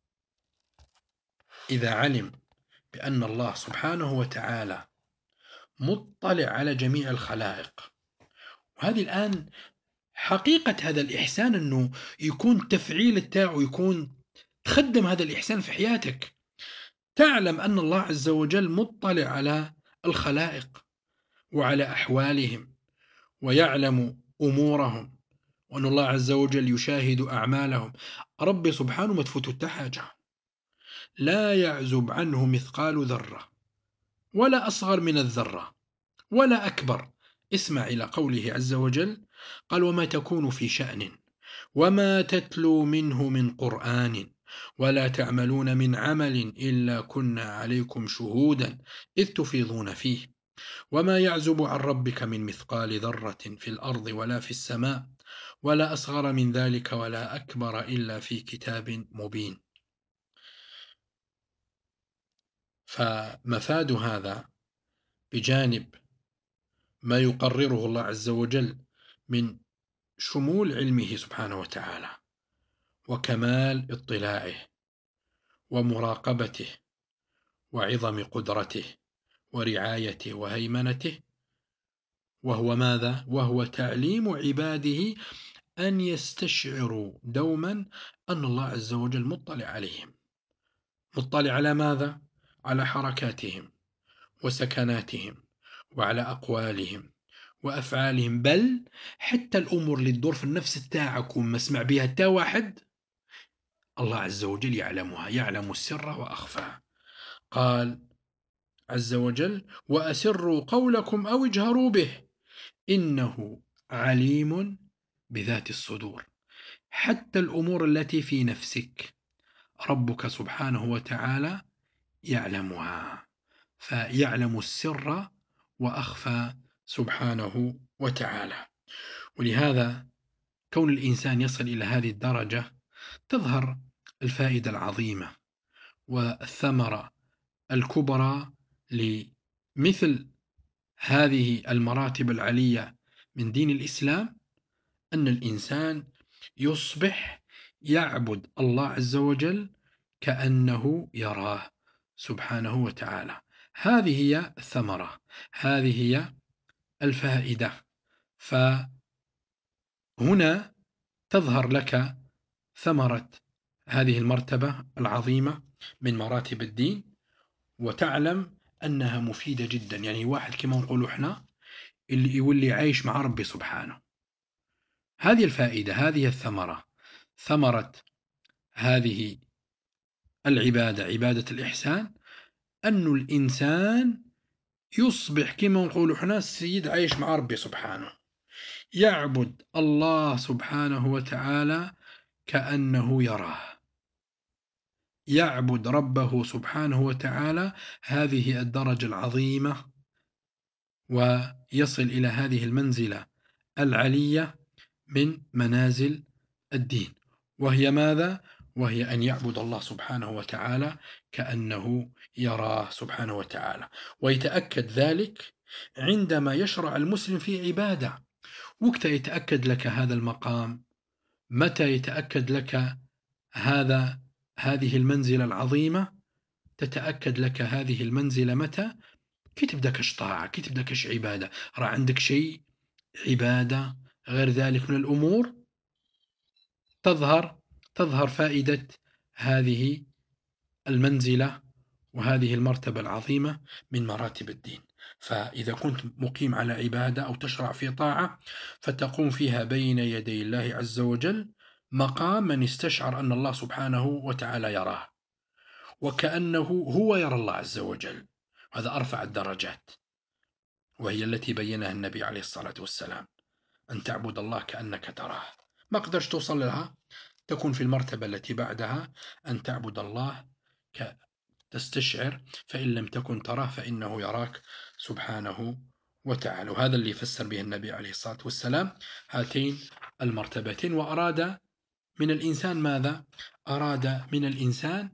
إذا علم بأن الله سبحانه وتعالى مطلع على جميع الخلائق، وهذه الآن حقيقة هذا الإحسان أنه يكون التفعيل بتاعه، يكون تخدم هذا الإحسان في حياتك، تعلم أن الله عز وجل مطلع على الخلائق وعلى أحوالهم ويعلم أمورهم وأن الله عز وجل يشاهد أعمالهم. ربي سبحانه ما تفوتو حتى حاجة، لا يعزب عنه مثقال ذرة ولا أصغر من الذرة ولا أكبر. اسمع إلى قوله عز وجل، قال: وما تكون في شأن وما تتلو منه من قرآن ولا تعملون من عمل إلا كنا عليكم شهودا إذ تفيضون فيه وما يعزب عن ربك من مثقال ذرة في الأرض ولا في السماء ولا أصغر من ذلك ولا أكبر إلا في كتاب مبين. فمفاد هذا بجانب ما يقرره الله عز وجل من شمول علمه سبحانه وتعالى وكمال اطلاعه ومراقبته وعظم قدرته ورعايته وهيمنته، وهو ماذا؟ وهو تعليم عباده أن يستشعروا دوما أن الله عز وجل مطلع عليهم. مطلع على ماذا؟ على حركاتهم وسكناتهم وعلى أقوالهم وأفعالهم، بل حتى الأمور اللي تدور في النفس تاعك وما اسمع بها تا واحد، الله عز وجل يعلمها، يعلم السر وأخفى. قال عز وجل: وأسروا قولكم أو اجهروا به إنه عليم بذات الصدور. حتى الأمور التي في نفسك ربك سبحانه وتعالى يعلمها، فيعلم السر وأخفى سبحانه وتعالى. ولهذا كون الإنسان يصل إلى هذه الدرجة تظهر الفائدة العظيمة والثمرة الكبرى لمثل هذه المراتب العلية من دين الإسلام، أن الإنسان يصبح يعبد الله عز وجل كأنه يراه سبحانه وتعالى. هذه هي الثمرة، هذه هي الفائدة. فهنا تظهر لك ثمرة هذه المرتبة العظيمة من مراتب الدين، وتعلم أنها مفيدة جدا. يعني واحد كما نقول احنا اللي يولي عايش مع ربي سبحانه، هذه الفائدة، هذه الثمرة، ثمرة هذه العبادة، عبادة الإحسان، أن الإنسان يصبح كما نقول احنا السيد عايش مع ربي سبحانه، يعبد الله سبحانه وتعالى كأنه يراه، يعبد ربه سبحانه وتعالى هذه الدرجة العظيمة، ويصل إلى هذه المنزلة العلية من منازل الدين، وهي ماذا؟ وهي أن يعبد الله سبحانه وتعالى كأنه يراه سبحانه وتعالى. ويتأكد ذلك عندما يشرع المسلم في عبادة. وقت يتأكد لك هذا المقام؟ متى يتأكد لك هذه المنزلة العظيمة؟ تتأكد لك هذه المنزلة متى؟ كي تبدأ كش طاعة، كي تبدأ كش عبادة، راه عندك شيء عبادة غير ذلك من الأمور، تظهر فائدة هذه المنزلة وهذه المرتبة العظيمة من مراتب الدين. فإذا كنت مقيم على عبادة أو تشرع في طاعة فتقوم فيها بين يدي الله عز وجل مقام من استشعر أن الله سبحانه وتعالى يراه وكأنه هو يرى الله عز وجل. هذا أرفع الدرجات، وهي التي بينها النبي عليه الصلاة والسلام، أن تعبد الله كأنك تراه. ما قدرش توصل لها، تكون في المرتبة التي بعدها أن تعبد الله تستشعر، فإن لم تكن تراه فإنه يراك سبحانه وتعالى. وهذا اللي فسر به النبي عليه الصلاة والسلام هاتين المرتبتين. وأراد من الإنسان ماذا؟ أراد من الإنسان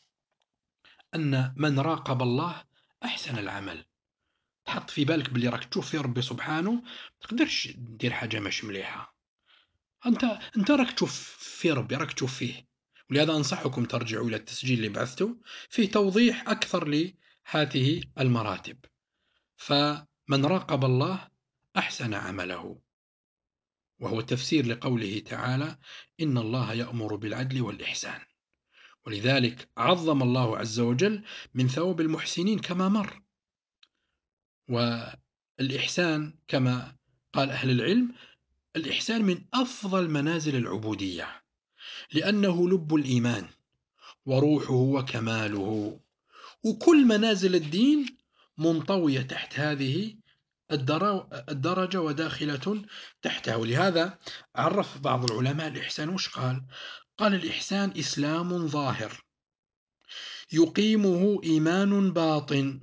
أن من راقب الله أحسن العمل. تحط في بالك باللي راك تشوف في ربي سبحانه، ما تقدرش دير حاجة مش مليحة. أنت راك تشوف في ربي، راك تشوف فيه. ولهذا أنصحكم ترجعوا إلى التسجيل اللي بعثته فيه توضيح أكثر لهذه المراتب. فمن راقب الله أحسن عمله، وهو تفسير لقوله تعالى: إن الله يأمر بالعدل والإحسان. ولذلك عظم الله عز وجل من ثواب المحسنين كما مر. والإحسان كما قال أهل العلم الإحسان من أفضل منازل العبودية، لأنه لب الإيمان وروحه وكماله، وكل منازل الدين منطوية تحت هذه الدرجة وداخلة تحتها. ولهذا عرف بعض العلماء الإحسان وش قال؟ قال الإحسان إسلام ظاهر يقيمه إيمان باطن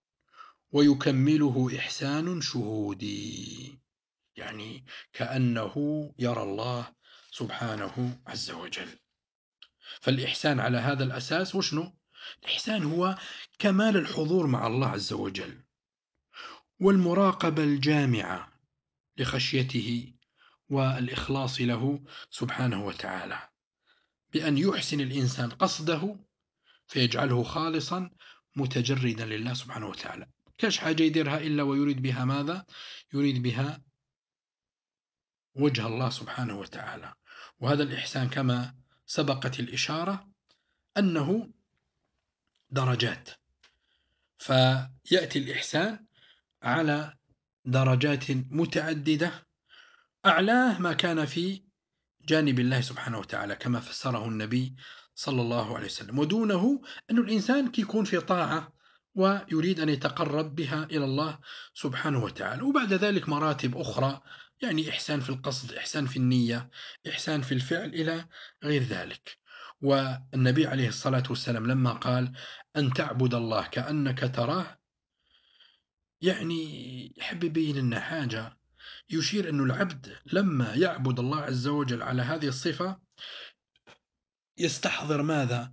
ويكمله إحسان شهودي، يعني كأنه يرى الله سبحانه عز وجل. فالإحسان على هذا الأساس وشنو؟ الإحسان هو كمال الحضور مع الله عز وجل، والمراقبة الجامعة لخشيته والإخلاص له سبحانه وتعالى، بأن يحسن الإنسان قصده فيجعله خالصا متجردا لله سبحانه وتعالى. كاش حاجة يديرها إلا ويريد بها ماذا؟ يريد بها وجه الله سبحانه وتعالى. وهذا الإحسان كما سبقت الإشارة أنه درجات، فيأتي الإحسان على درجات متعددة، أعلاه ما كان في جانب الله سبحانه وتعالى كما فسره النبي صلى الله عليه وسلم، ودونه أن الإنسان يكون في طاعة ويريد أن يتقرب بها إلى الله سبحانه وتعالى. وبعد ذلك مراتب أخرى، يعني إحسان في القصد، إحسان في النية، إحسان في الفعل، إلى غير ذلك. والنبي عليه الصلاة والسلام لما قال أن تعبد الله كأنك تراه، يعني يحب يبين لنا حاجة، يشير أن العبد لما يعبد الله عز وجل على هذه الصفة يستحضر ماذا؟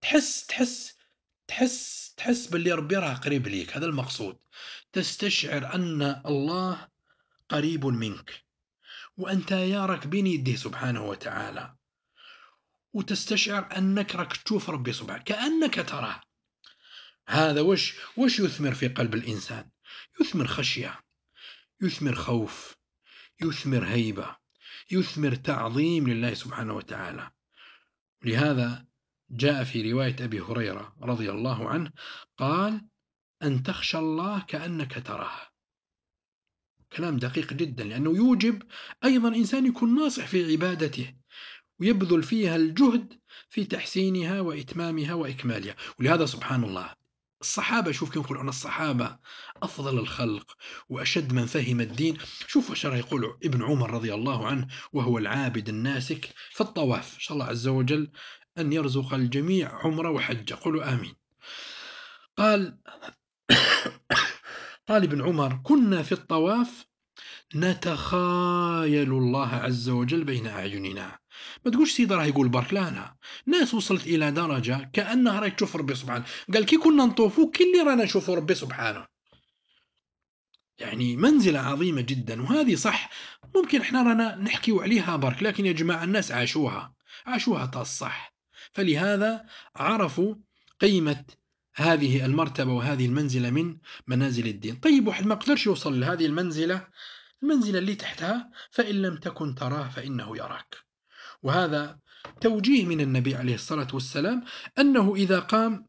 تحس باللي ربي راه قريب ليك، هذا المقصود. تستشعر أن الله قريب منك، وأنت ياك بين يديه سبحانه وتعالى، وتستشعر أنك راك تشوف ربي سبحانه كأنك تراه. هذا وش يثمر في قلب الإنسان؟ يثمر خشية، يثمر خوف، يثمر هيبة، يثمر تعظيم لله سبحانه وتعالى. لهذا جاء في رواية أبي هريرة رضي الله عنه قال أن تخشى الله كأنك تراه. كلام دقيق جدا، لأنه يوجب أيضا إنسان يكون ناصح في عبادته ويبذل فيها الجهد في تحسينها وإتمامها وإكمالها. ولهذا سبحان الله الصحابة، شوف كيف يقولون الصحابة أفضل الخلق وأشد من فهم الدين. شوف وش راه يقول ابن عمر رضي الله عنه وهو العابد الناسك في الطواف، إن شاء الله عز وجل أن يرزق الجميع عمره وحجه، قولوا آمين. قال قال ابن عمر كنا في الطواف نتخايل الله عز وجل بين أعيننا. ما تقولش سيدي راه يقول برك، لا لا، ناس وصلت إلى درجة كأنها راهي تشوف ربي سبحانه. قال كي كنا نطوفوا كي اللي رانا نشوفوا ربي سبحانه، يعني منزلة عظيمة جدا. وهذه صح ممكن احنا رانا نحكيو عليها برك، لكن يا جماعة الناس عاشوها الصح. فلهذا عرفوا قيمة هذه المرتبة وهذه المنزلة من منازل الدين. طيب واحد ما قدرش يوصل لهذه المنزلة اللي تحتها، فإن لم تكن تراه فإنه يراك. وهذا توجيه من النبي عليه الصلاة والسلام أنه إذا قام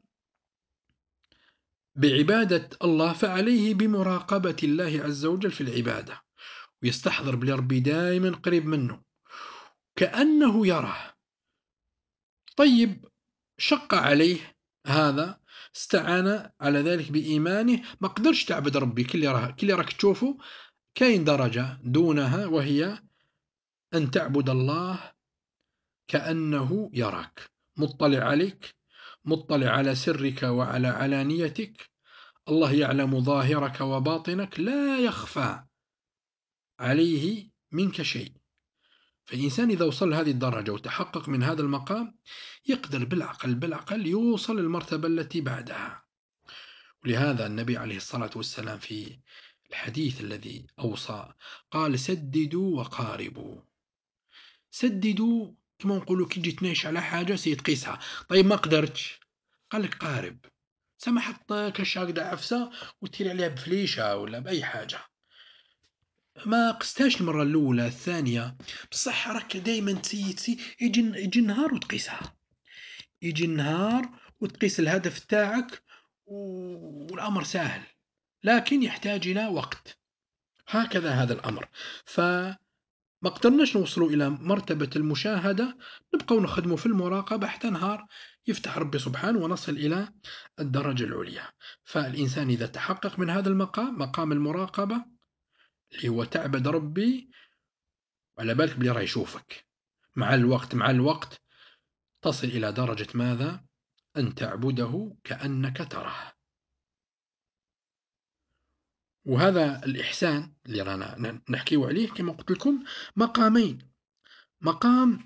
بعبادة الله فعليه بمراقبة الله عز وجل في العبادة، ويستحضر بلي ربي دائما قريب منه كأنه يراه. طيب شق عليه هذا، استعان على ذلك بإيمانه، ما قدرش تعبد ربي كل راك تشوفه. كاين درجة دونها، وهي أن تعبد الله كأنه يراك، مطلع عليك، مطلع على سرك وعلى علانيتك. الله يعلم ظاهرك وباطنك، لا يخفى عليه منك شيء. فالإنسان إذا وصل لهذه الدرجة وتحقق من هذا المقام يقدر بالعقل يوصل للمرتبة التي بعدها. ولهذا النبي عليه الصلاة والسلام في الحديث الذي أوصى قال سددوا وقاربوا. سددوا كما نقولوا كي تجي تناقش على حاجة سيتقيسها. طيب ما قدرتش، قال لك قارب، سما حط كاش هكذا عفسة وتيري عليها بفليشة ولا بأي حاجة. ما قستهاش المرة الأولى الثانية، بصح راك دايما يجي النهار وتقيسها، يجي النهار وتقيس الهدف تاعك، والأمر سهل، لكن يحتاج إلى وقت. هكذا هذا الأمر. فمن ما قدرناش نوصلوا إلى مرتبة المشاهدة، نبقوا نخدموا في المراقبة حتى نهار يفتح ربي سبحانه ونصل إلى الدرجة العليا. فالإنسان إذا تحقق من هذا المقام، مقام المراقبة، اللي هو تعبد ربي وعلى بالك بلي راه يشوفك، مع الوقت تصل إلى درجة ماذا؟ أن تعبده كأنك تراه. وهذا الإحسان اللي رانا نحكيو عليه كما قلت لكم مقامين. مقام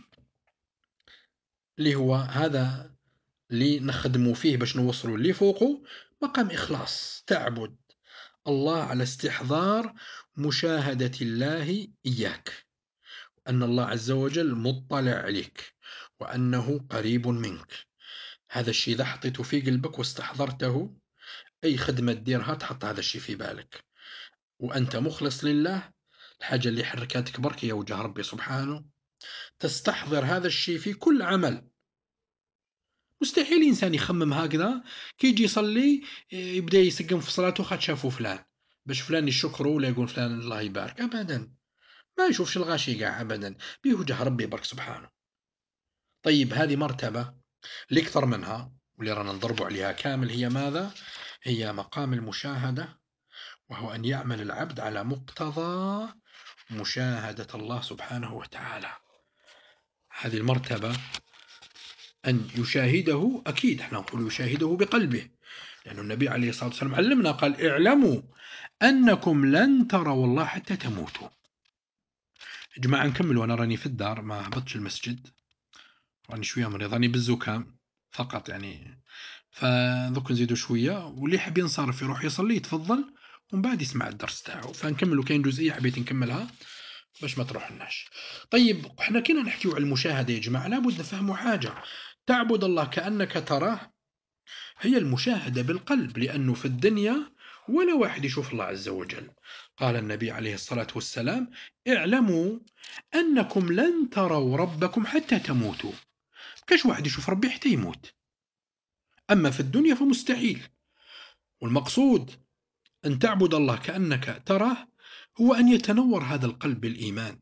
اللي هو هذا اللي نخدموا فيه باش نوصلوا اللي فوقه، مقام إخلاص، تعبد الله على استحضار مشاهدة الله إياك، أن الله عز وجل مطلع عليك وأنه قريب منك. هذا الشيء إذا حطيته في قلبك واستحضرته، أي خدمة تديرها تحط هذا الشيء في بالك وأنت مخلص لله. الحاجة اللي حركاتك برك هي وجه ربي سبحانه، تستحضر هذا الشيء في كل عمل. مستحيل إنسان يخمم هكذا كي يجي يصلي يبدا يسقم في صلاته خاطر شافوا فلان، باش فلان يشكره ولا يقول فلان الله يبارك، أبدا ما يشوفش الغاشي قاع أبدا، بيه وجه ربي برك سبحانه. طيب هذه مرتبة، اللي أكثر منها واللي رانا نضربوا عليها كامل هي ماذا؟ هي مقام المشاهدة، وهو أن يعمل العبد على مقتضى مشاهدة الله سبحانه وتعالى. هذه المرتبة أن يشاهده، أكيد احنا نقول يشاهده بقلبه، لأن النبي عليه الصلاة والسلام علمنا قال اعلموا أنكم لن تروا الله حتى تموتوا. يا جماعة نكمل وأنا راني في الدار ما هبطش المسجد، راني شوية مريض، راني بالزكام فقط يعني، فذوك نزيدوا شوية، واللي يحب ينصرف يروح يصلي يتفضل ومن بعد يسمع الدرس تاعو. فنكملوا كاين جزئية حبيت نكملها باش ما تروحلناش. طيب احنا كنا نحكيو على المشاهدة يا جماعة، لابد نفهموا حاجة، تعبد الله كأنك تراه هي المشاهدة بالقلب، لأنه في الدنيا ولا واحد يشوف الله عز وجل. قال النبي عليه الصلاة والسلام اعلموا أنكم لن تروا ربكم حتى تموتوا. كاش واحد يشوف ربي حتى يموت، أما في الدنيا فمستحيل. والمقصود أن تعبد الله كأنك تراه هو أن يتنور هذا القلب بالإيمان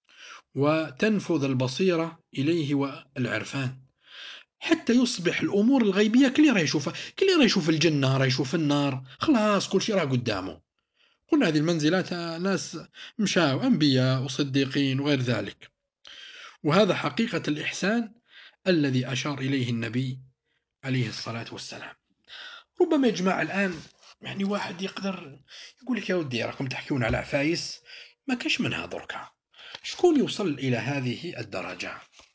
وتنفذ البصيرة إليه والعرفان، حتى يصبح الأمور الغيبية كل راه يشوفها، كل راه يشوف الجنة راه يشوف النار، خلاص كل شيء راه قدامه. قلنا هذه المنزلات ناس مشاو أنبياء وصديقين وغير ذلك. وهذا حقيقة الإحسان الذي أشار إليه النبي عليه الصلاة والسلام. ربما يا جماعة الآن يعني واحد يقدر يقول لك يا ودي راكم تحكون على عفايس، ما كاش منها دركا، شكون يوصل إلى هذه الدرجة؟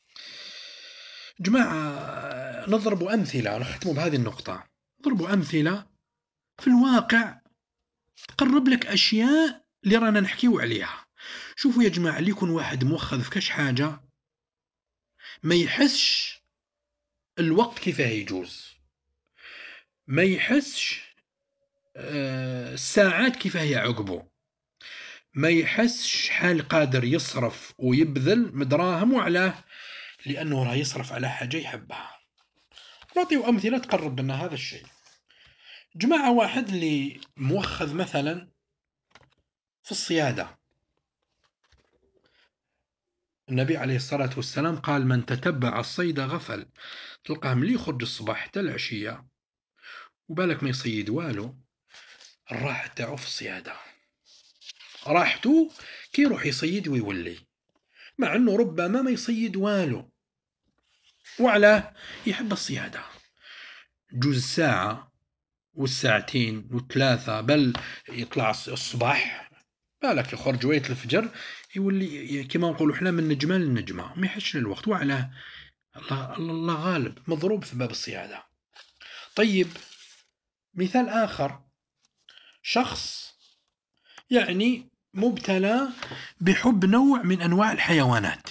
جماعة نضرب أمثلة، نختم بهذه النقطة، نضرب أمثلة في الواقع تقرب لك أشياء اللي رانا نحكيو عليها. شوفوا يا جماعة، اللي يكون واحد موخذ في كاش حاجة ما يحسش الوقت كيفاه يجوز، ما يحسش الساعات كيفاه يعقبه، ما يحسش حال قادر يصرف ويبذل مدراهم وعلاه، لأنه راه يصرف على حاجة يحبها. نعطيو أمثلة تقرب لنا هذا الشيء. جماعة واحد اللي موخذ مثلا في الصيادة، النبي عليه الصلاة والسلام قال من تتبع الصيد غفل، تلقاه ملي يخرج الصباح حتى العشية وبالك ما يصيد والو، الراحة تاعو في الصيادة، راحته كي يروح يصيد ويولي، مع أنه ربما ما يصيد والو، وعلاه يحب الصيادة. جوز ساعة والساعتين والثلاثة، بل يطلع الصباح بالك يخرج ويت الفجر، يولي كما نقولوا حنا من نجمة للنجمة ما يحسش للوقت، وعلاه الله غالب مضروب في باب الصيادة. طيب مثال آخر، شخص يعني مبتلى بحب نوع من أنواع الحيوانات،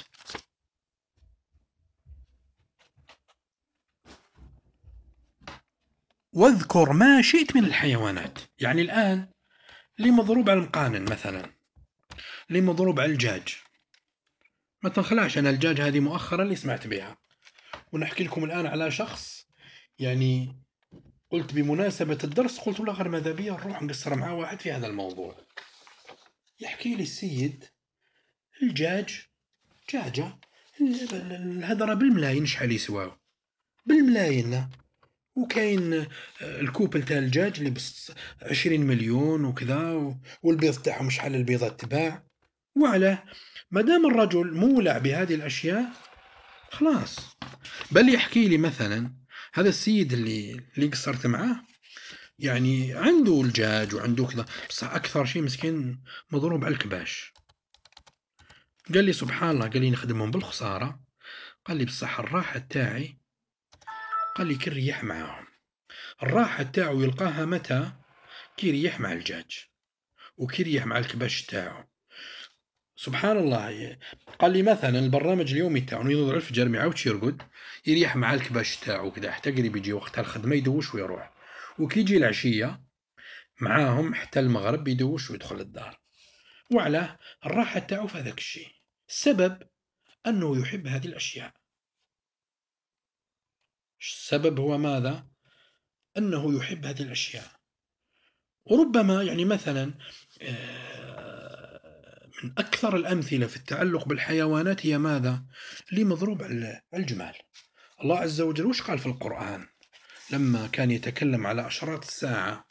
واذكر ما شئت من الحيوانات، يعني الآن اللي مضروب على المقانن مثلا، اللي مضروب على الدجاج، ما تنخلعش أنا الدجاج هذه مؤخرا اللي سمعت بها، ونحكي لكم الآن على شخص يعني قلت بمناسبة الدرس، قلت له غير ماذا بيا نروح نقصر مع واحد في هذا الموضوع. يحكي لي السيد الدجاج، دجاجة، الهدرة بالملايين شحال يسواو، بالملايين. وكاين الكوبل تاع الدجاج اللي 20 مليون وكذا، والبيض تاعهم شحال البيضة تباع. وعلاه؟ مادام الرجل مولع بهذه الأشياء خلاص. بل يحكي لي مثلا هذا السيد اللي قصرت معاه، يعني عنده الدجاج وعنده كذا، بصح أكثر شيء مسكين مضروب على الكباش. قال لي سبحان الله، قال لي نخدمهم بالخسارة، قال لي بصح الراحة تاعي، قال لي كي نريح معاهم. الراحة تاعو يلقاها متى؟ كي يريح مع الدجاج وكي يريح مع الكباش تاعو. سبحان الله. قال لي مثلا البرنامج اليومي تاعو ينوض على الفجر ما يعاودش يرقد، يريح مع الكباش تاعو كذا حتى قريب يجي وقتها الخدمة يدوش ويروح، وكي يجي العشية معاهم حتى المغرب يدوش ويدخل الدار. وعلاه؟ الراحة تاعو في هذاك الشيء. السبب أنه يحب هذه الأشياء. السبب هو ماذا؟ أنه يحب هذه الأشياء. وربما يعني مثلا من أكثر الأمثلة في التعلق بالحيوانات هي ماذا؟ اللي مضروب على الجمال. الله عز وجل وش قال في القرآن لما كان يتكلم على أشراط الساعة؟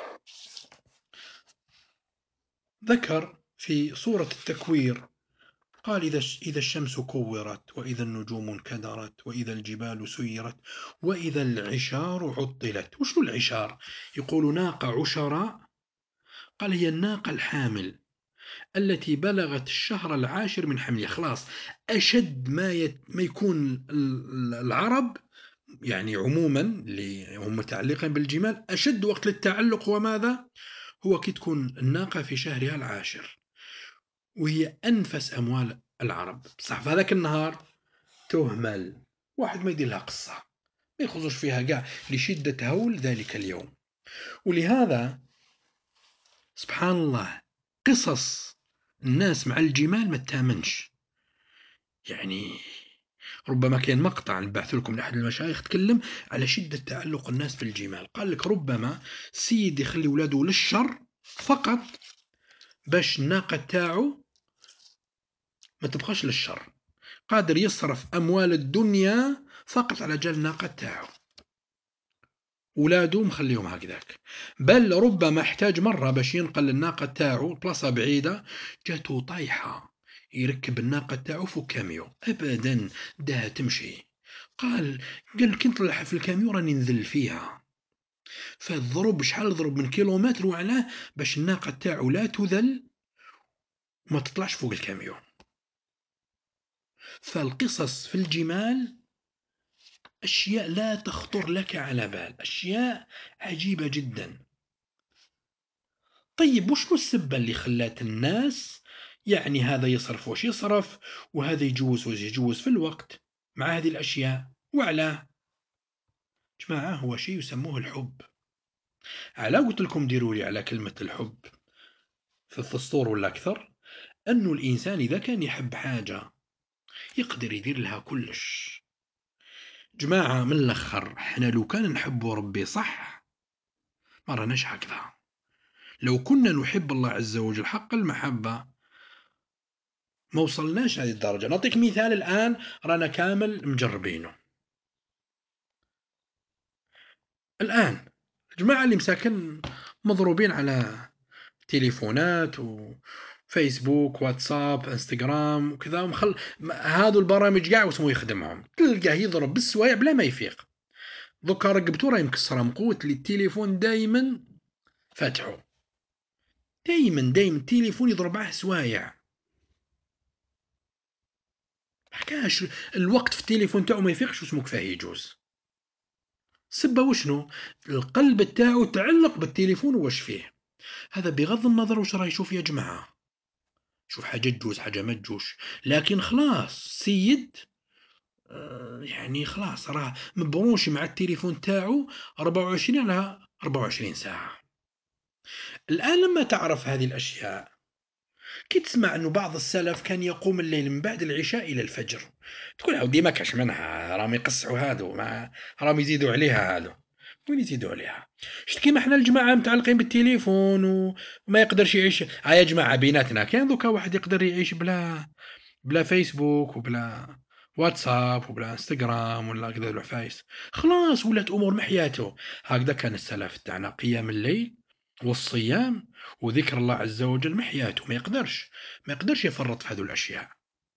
ذكر في سورة التكوير، قال إذا الشمس كورت وإذا النجوم انكدرت وإذا الجبال سيرت وإذا العشار عطلت. وشو العشار؟ يقول ناقة عشراء، قال هي الناقة الحامل التي بلغت الشهر العاشر من حملها، خلاص أشد ما يكون العرب يعني عموما اللي هم متعلقين بالجمال، أشد وقت للتعلق هو ماذا؟ هو كي تكون الناقة في شهرها العاشر، وهي أنفس أموال العرب. بصح في هذاك النهار تهمل، واحد ما يدير لها قصة، ما يخرجوش فيها كاع لشدة هول ذلك اليوم. ولهذا سبحان الله قصص الناس مع الجمال ما تامنش. يعني ربما كان مقطع نبعث لكم لأحد المشايخ تكلم على شدة تعلق الناس بالجمال، قال لك ربما سيد يخلي ولاده للشر فقط باش الناقة تاعو ما تبقاش للشر، قادر يصرف أموال الدنيا فقط على جال الناقة تاعو، ولادو مخليهم هكذاك. بل ربما احتاج مرة باش ينقل الناقة تاعو بلاصة بعيدة، جاتو طايحة، يركب الناقة تاعو فوق كاميو أبدا داها تمشي. قال كنت نطلع في الكاميو راني نذل فيها، فالضرب شحال ضرب من كيلومتر وعلاه باش الناقة تاعو لا تذل وما تطلعش فوق الكاميو. فالقصص في الجمال أشياء لا تخطر لك على بال، أشياء عجيبة جدا. طيب وشنو السبة اللي خلات الناس يعني هذا يصرف واش يصرف وهذا يجوز واش يجوز في الوقت مع هذه الأشياء؟ وعلاه؟ جماعة هو شيء يسموه الحب. على قلت لكم ديروا لي على كلمة الحب في الدستور ولا أكثر، أنه الإنسان إذا كان يحب حاجة يقدر يدير لها كلش. جماعة من الأخر احنا لو كان نحبوا ربي صح ما راناش هكذا. لو كنا نحب الله عز وجل حق المحبة ما وصلناش هذه الدرجة. نعطيك مثال الآن رانا كامل مجربينه. الآن الجماعة اللي مساكن مضروبين على تليفونات وفيسبوك واتساب انستغرام وكذا هذو البرامج قاع واسمو يخدمهم، تلقاه يضرب بالسوايع بلا ما يفيق. دوكا رقبتو راهي مكسرة من قوة اللي التليفون دايما فاتحو، دايما التليفون يضرب معاه سوايع. حكاش الوقت في التليفون تاعو ما يفيقش واسمو كفاه يجوز. سبة وشنو؟ القلب تاعو تعلق بالتليفون واش فيه. هذا بغض النظر واش راه يشوف يا جماعة، شوف حاجة تجوز حاجة ما تجوش، لكن خلاص سيد يعني خلاص راه مبروش مع التليفون تاعو 24 على 24 ساعة. الآن لما تعرف هذه الأشياء، كي تسمع أنه بعض السلف كان يقوم الليل من بعد العشاء إلى الفجر، تقول عودي ما كاش منها، راهم يقصعوا هادو، ما راهم يزيدوا عليها هادو، وين يزيدوا عليها؟ شفت كيما حنا الجماعة متعلقين بالتليفون وما يقدرش يعيش يا جماعة بيناتنا كاين دوكا واحد يقدر يعيش بلا فيسبوك وبلا واتساب وبلا انستغرام ولا كذا العفايس، خلاص ولات أمور محياته. هكذا كان السلف تاعنا قيام الليل والصيام وذكر الله عز وجل محياته، ما يقدرش يفرط في هذو الأشياء.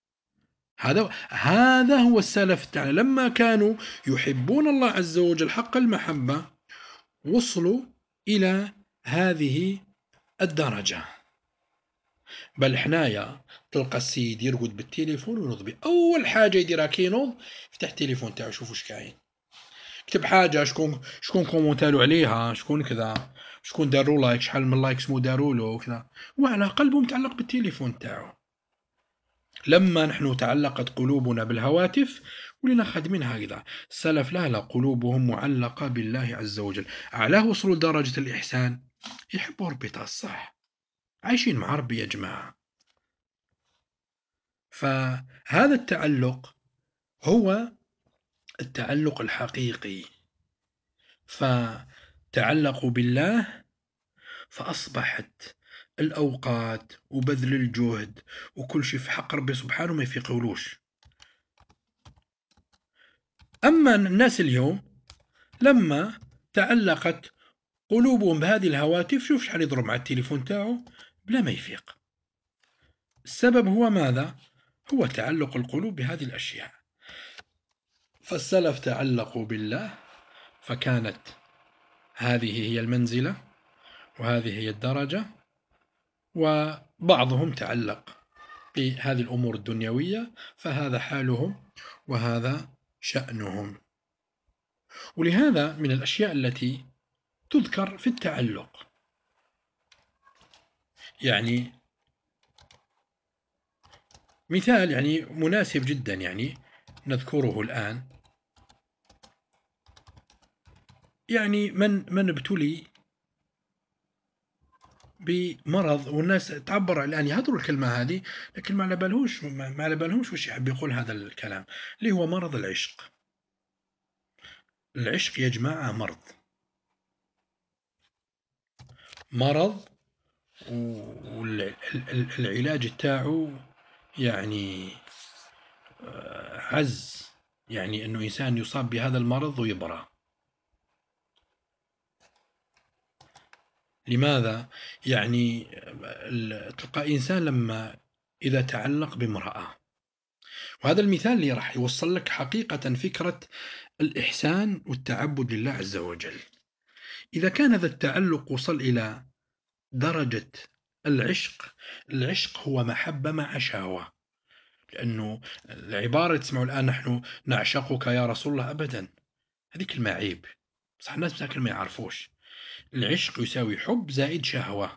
هذا هو السلف تاعنا، لما كانوا يحبون الله عز وجل حق المحبة وصلوا إلى هذه الدرجة. بل حنايا تلقى السيد يرقد بالتليفون وينوض به، أول حاجة يديرها كي ينوض يفتح التليفون تاعو يشوف واش كاين، كتب حاجة شكون كومونتالو عليها، شكون كذا، شكون داروا لايك، شحال من لايك سمو داروا له وكذا، وعلى قلبه متعلق بالتليفون تاعو. لما نحن تعلقت قلوبنا بالهواتف ولينا خادمين هكذا. السلف لا قلوبهم معلقة بالله عز وجل. أعلاه وصلوا لدرجة الإحسان، يحبوا ربي تاع الصح، عايشين مع ربي يا جماعة. فهذا التعلق هو التعلق الحقيقي. فتعلقوا بالله فأصبحت الأوقات وبذل الجهد وكل شيء في حق ربي سبحانه ما يفيقولوش. أما الناس اليوم لما تعلقت قلوبهم بهذه الهواتف، شوف شحال يضرب مع التليفون تاعو بلا ما يفيق. السبب هو ماذا؟ هو تعلق القلوب بهذه الأشياء. فالسلف تعلقوا بالله فكانت هذه هي المنزلة وهذه هي الدرجة. وبعضهم تعلق بهذه الأمور الدنيوية فهذا حالهم وهذا شأنهم. ولهذا من الأشياء التي تذكر في التعلق، يعني مثال يعني مناسب جدا يعني نذكره الآن، يعني من ابتلي بمرض، والناس تعبر الآن يهضروا الكلمة هذه لكن ما على بالهمش وش يحب يقول هذا الكلام، اللي هو مرض العشق. العشق يا جماعة مرض والعلاج تاعو يعني عز، يعني أنه إنسان يصاب بهذا المرض ويبرأ. لماذا؟ يعني تلقى إنسان لما إذا تعلق بامرأة، وهذا المثال اللي راح يوصل لك حقيقة فكرة الإحسان والتعبد لله عز وجل. إذا كان هذا التعلق وصل إلى درجة العشق، العشق هو محبة مع شهوة. لأنه العبارة تسمعوا الآن نحن نعشقك يا رسول الله، أبدا، هذه كلمة عيب، بصح الناس مساكن ما يعرفوش. العشق يساوي حب زائد شهوة،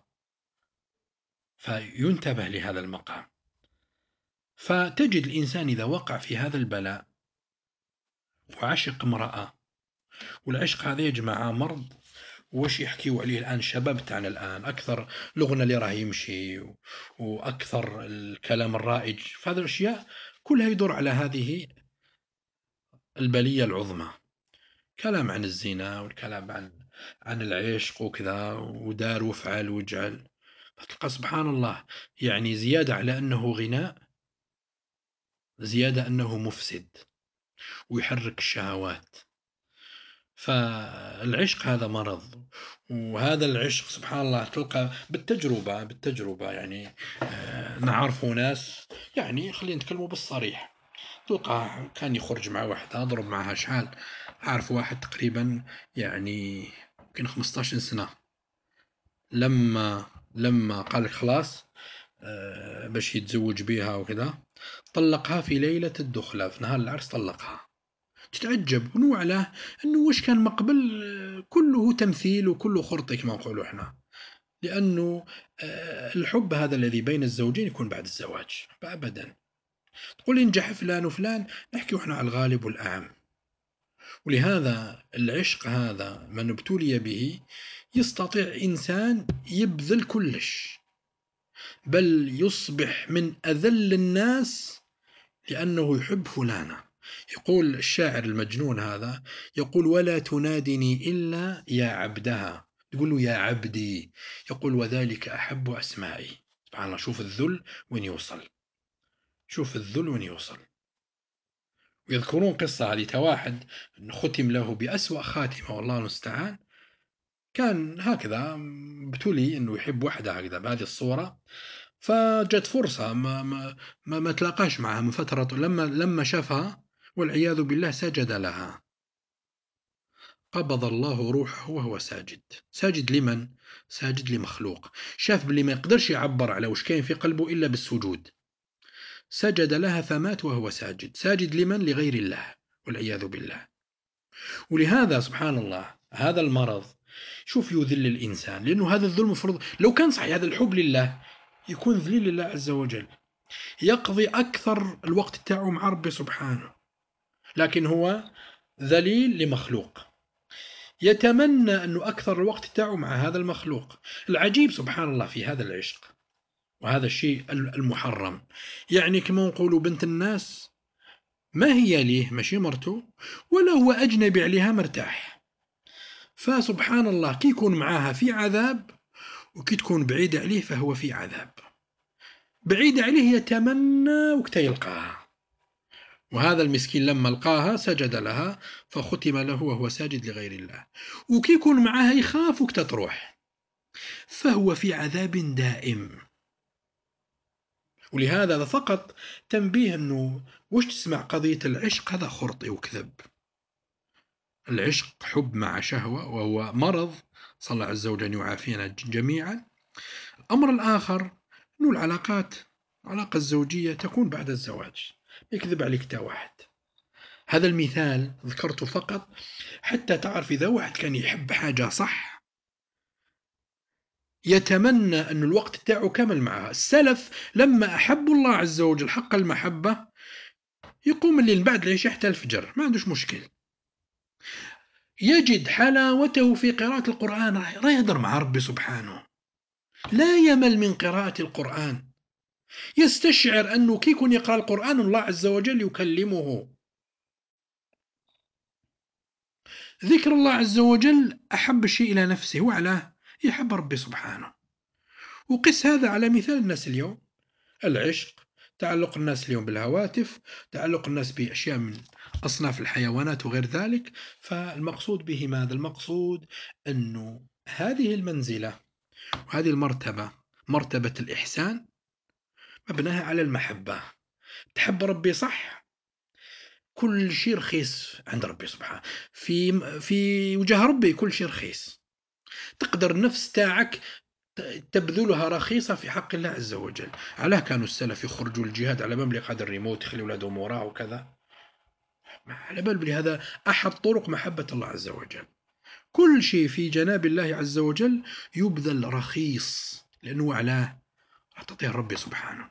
فينتبه لهذا المقام. فتجد الإنسان إذا وقع في هذا البلاء وعشق امرأة، والعشق هذا يا جماعة مرض، وش يحكيوا عليه الآن الشباب تاعنا الآن، أكثر الأغنى اللي راه يمشي وأكثر الكلام الرائج فهذه الأشياء كلها يدور على هذه البلية العظمى. كلام عن الزنا والكلام عن العشق وكذا، ودار وافعل واجعل، فتلقى سبحان الله يعني زيادة على أنه غناء، زيادة أنه مفسد ويحرك الشهوات. فالعشق هذا مرض، وهذا العشق سبحان الله تلقى بالتجربة يعني نعرف ناس، يعني خلينا نتكلموا بالصريح، تلقى كان يخرج مع واحدة أضرب معها شحال، أعرف واحد تقريبا يعني يمكن 15 سنة، لما قال لك خلاص باش يتزوج بها وكذا، طلقها في ليلة الدخلة، في نهار العرس طلقها. تتعجب ونوع له انه واش كان مقبل كله تمثيل وكله خرطي كما نقولوا احنا. لانه الحب هذا الذي بين الزوجين يكون بعد الزواج ابدا. تقول ينجح فلان وفلان، نحكي احنا على الغالب والاعم. ولهذا العشق هذا من ابتلي به يستطيع انسان يبذل كلش، بل يصبح من اذل الناس لانه يحب فلانه. يقول الشاعر المجنون هذا، يقول: ولا تنادني إلا يا عبدها. تقول له: يا عبدي. يقول: وذلك أحب أسمائي. سبحان الله، شوف الذل وين يوصل، شوف الذل وين يوصل. ويذكرون قصة هذه واحد ختم له بأسوأ خاتمة والله المستعان. كان هكذا ابتلي انه يحب واحدة هكذا بهذه الصورة، فجت فرصة ما تلاقاش معها من فترة، لما شافها والعياذ بالله سجد لها. قبض الله روحه وهو ساجد. ساجد لمن؟ ساجد لمخلوق. شاف باللي ما يقدرش يعبر على وش كاين في قلبه إلا بالسجود. سجد لها فمات وهو ساجد. ساجد لمن؟ لغير الله والعياذ بالله. ولهذا سبحان الله هذا المرض، شوف يذل الإنسان، لأنه هذا الذل مفروض لو كان صحيح هذا الحب لله يكون ذليل لله عز وجل، يقضي أكثر الوقت تاعه مع ربي سبحانه، لكن هو ذليل لمخلوق، يتمنى أنه أكثر الوقت تاعه مع هذا المخلوق. العجيب سبحان الله في هذا العشق وهذا الشيء المحرم، يعني كما نقولوا بنت الناس ما هي ليه ماشي مرته، ولا هو أجنبي عليها مرتاح. فسبحان الله كي يكون معاها في عذاب، وكي تكون بعيدة عليه فهو في عذاب. بعيدة عليه يتمنى وقت يلقاها، وهذا المسكين لما لقاها سجد لها فختم له وهو ساجد لغير الله. وكي يكون معاها يخاف وقت تروح، فهو في عذاب دائم. ولهذا فقط تنبيه أنه وش تسمع قضية العشق هذا خرطي وكذب. العشق حب مع شهوة وهو مرض، صلى الله عز وجل يعافينا جميعا. الأمر الآخر أنه العلاقة الزوجية تكون بعد الزواج، يكذب عليك تا واحد. هذا المثال ذكرته فقط حتى تعرف إذا واحد كان يحب حاجة صح يتمنى أن الوقت تاعه كامل معها. السلف لما أحبوا الله عز وجل حق المحبة يقوم الليل بعد العشاء حتى الفجر ما عندوش مشكل، يجد حلاوته في قراءة القرآن، راه يهدر مع ربي سبحانه، لا يمل من قراءة القرآن، يستشعر أنه كي يكون يقرأ القرآن الله عز وجل يكلمه. ذكر الله عز وجل أحب الشيء إلى نفسه، وعلاه يحب ربي سبحانه. وقس هذا على مثال الناس اليوم، العشق، تعلق الناس اليوم بالهواتف، تعلق الناس بأشياء من أصناف الحيوانات وغير ذلك. فالمقصود به ماذا؟ المقصود أنه هذه المنزلة وهذه المرتبة، مرتبة الإحسان، مبناها على المحبة. تحب ربي صح، كل شيء رخيص عند ربي سبحانه، في وجه ربي كل شيء رخيص. تقدر النفس تاعك تبذلها رخيصة في حق الله عز وجل. علاه كانوا السلف يخرجوا الجهاد على مملكة قدر الريموت يخلي أولادهم وراه وكذا، على بال بهذا أحد طرق محبة الله عز وجل. كل شيء في جناب الله عز وجل يبذل رخيص لأنه علاه راح تعطيه ربي سبحانه.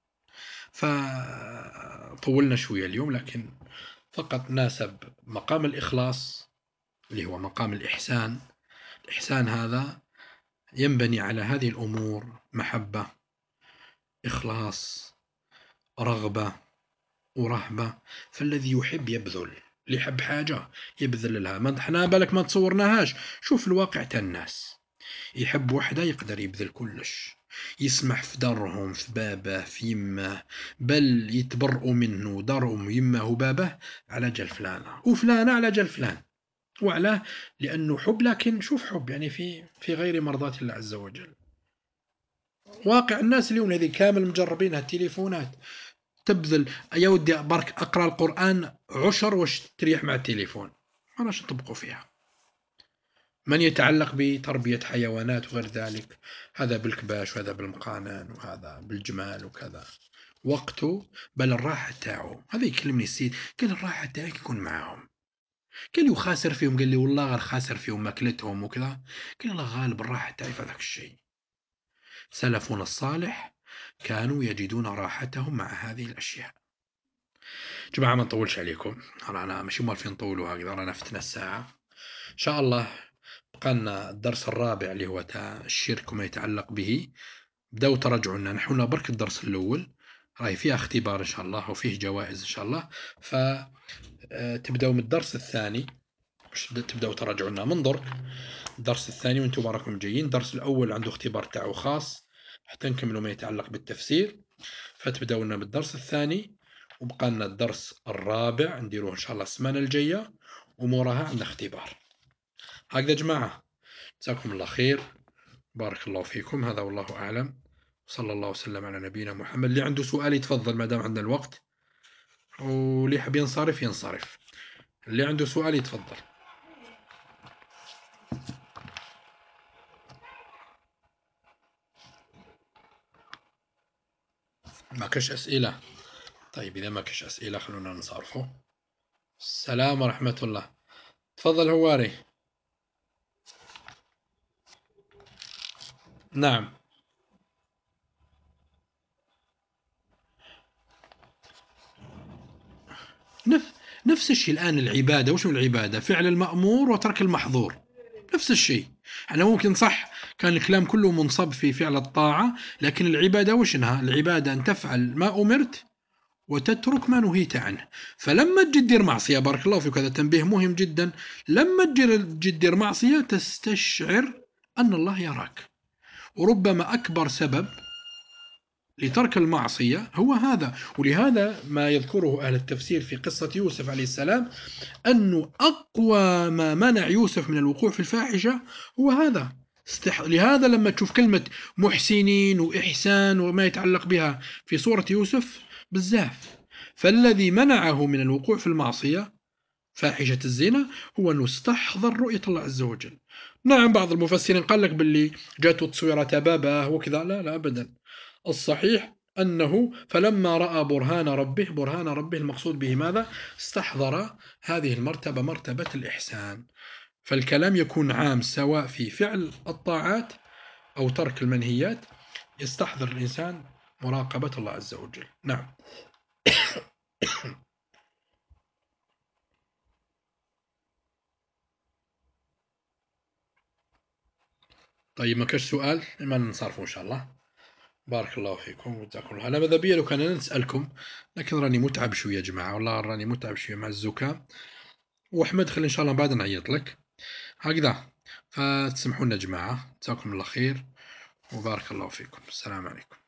فطولنا شوية اليوم، لكن فقط ناسب مقام الإخلاص اللي هو مقام الإحسان. الإحسان هذا ينبني على هذه الأمور: محبة، إخلاص، رغبة، ورهبة. فالذي يحب يبذل، اللي يحب حاجة يبذل لها. ما احنا بالك ما تصورناهاش، شوف الواقع تاع الناس، يحب وحدة يقدر يبذل كلش، يسمح في دارهم في بابه في يمه، بل يتبرؤوا منه دارهم يمه وبابه على جل فلانة وفلانة على جل فلان. وعلاه؟ لأنه حب، لكن شوف حب يعني في غير مرضاة الله عز وجل. واقع الناس اليوم هذه كامل مجربينها التليفونات، تبذل يا ودي برك اقرا القران عشر واش تريح مع التليفون، ما راش نطبقوا فيها. من يتعلق بتربيه حيوانات وغير ذلك، هذا بالكباش وهذا بالمقانن وهذا بالجمال وكذا، وقته بل الراحه تاعو. هذا يكلمني السيد قال الراحه تاعك يكون معاهم. قال لي وخاسر فيهم؟ قال لي والله غير خاسر فيهم ماكلتهم وكذا. قال الله غالب الراحه تاعي في هذاك الشيء. سلفنا الصالح كانوا يجدون راحتهم مع هذه الاشياء. جماعة ما نطولش عليكم، رانا ماشي موالفين نطولوا هكذا، رانا فتنا الساعة إن شاء الله. بقى لنا الدرس الرابع اللي هو تاع الشرك وما يتعلق به. بداو تراجعوا لنا، نحن برك الدرس الأول راهي فيها اختبار إن شاء الله وفيه جوائز إن شاء الله. فتبدأوا من الدرس الثاني، مش تبدأوا تراجعوا لنا من درك. الدرس الثاني وانتم راكم جايين. الدرس الأول عنده اختبار تاعو خاص حتى نكملوا ما يتعلق بالتفسير. فتبدأوا لنا بالدرس الثاني، وبقى لنا الدرس الرابع نديروه إن شاء الله السمانة الجاية، وموراها عندنا اختبار. هكذا جماعة، جزاكم الله خير، بارك الله فيكم. هذا والله أعلم، صلى الله وسلم على نبينا محمد. اللي عنده سؤال يتفضل ما دام عندنا الوقت، واللي يحب ينصرف ينصرف. اللي عنده سؤال يتفضل. ما كش أسئلة؟ طيب إذا ما كش أسئلة خلونا نصرفه. السلام ورحمة الله. تفضل هواري. نعم. نف... نفس الشيء الآن العبادة. وش العبادة؟ فعل المأمور وترك المحظور، نفس الشيء. احنا ممكن صح كان الكلام كله منصب في فعل الطاعة، لكن العبادة وش إنها؟ العبادة أن تفعل ما أمرت وتترك ما نهيت عنه. فلما تجي تدير معصية، بارك الله فيك، هذا تنبيه مهم جدا. لما تجي تدير معصية تستشعر أن الله يراك. وربما أكبر سبب لترك المعصية هو هذا. ولهذا ما يذكره أهل التفسير في قصة يوسف عليه السلام، أنه أقوى ما منع يوسف من الوقوع في الفاحشة هو هذا. لهذا لما تشوف كلمة محسنين وإحسان وما يتعلق بها في سورة يوسف بزاف، فالذي منعه من الوقوع في المعصية فاحشة الزنا هو أنه استحضر رؤية الله عز وجل. نعم بعض المفسرين قال لك باللي جاءته تصويرة باباه وكذا، لا لا أبدا. الصحيح أنه فلما رأى برهان ربه المقصود به ماذا؟ استحضر هذه المرتبة، مرتبة الإحسان. فالكلام يكون عام سواء في فعل الطاعات أو ترك المنهيات، يستحضر الإنسان مراقبة الله عز وجل. نعم. طيب ما كاش سؤال ما نصرفه إن شاء الله. بارك الله فيكم وجزاكم الله. أنا ماذا بيا لو كان نسألكم، لكن راني متعب شوية يا جماعة، والله راني متعب شوية مع الزكام. وأحمد خلي إن شاء الله بعد نعيط لك هكذا. فتسمحونا يا جماعة، جزاكم الله خير وبارك الله فيكم. السلام عليكم.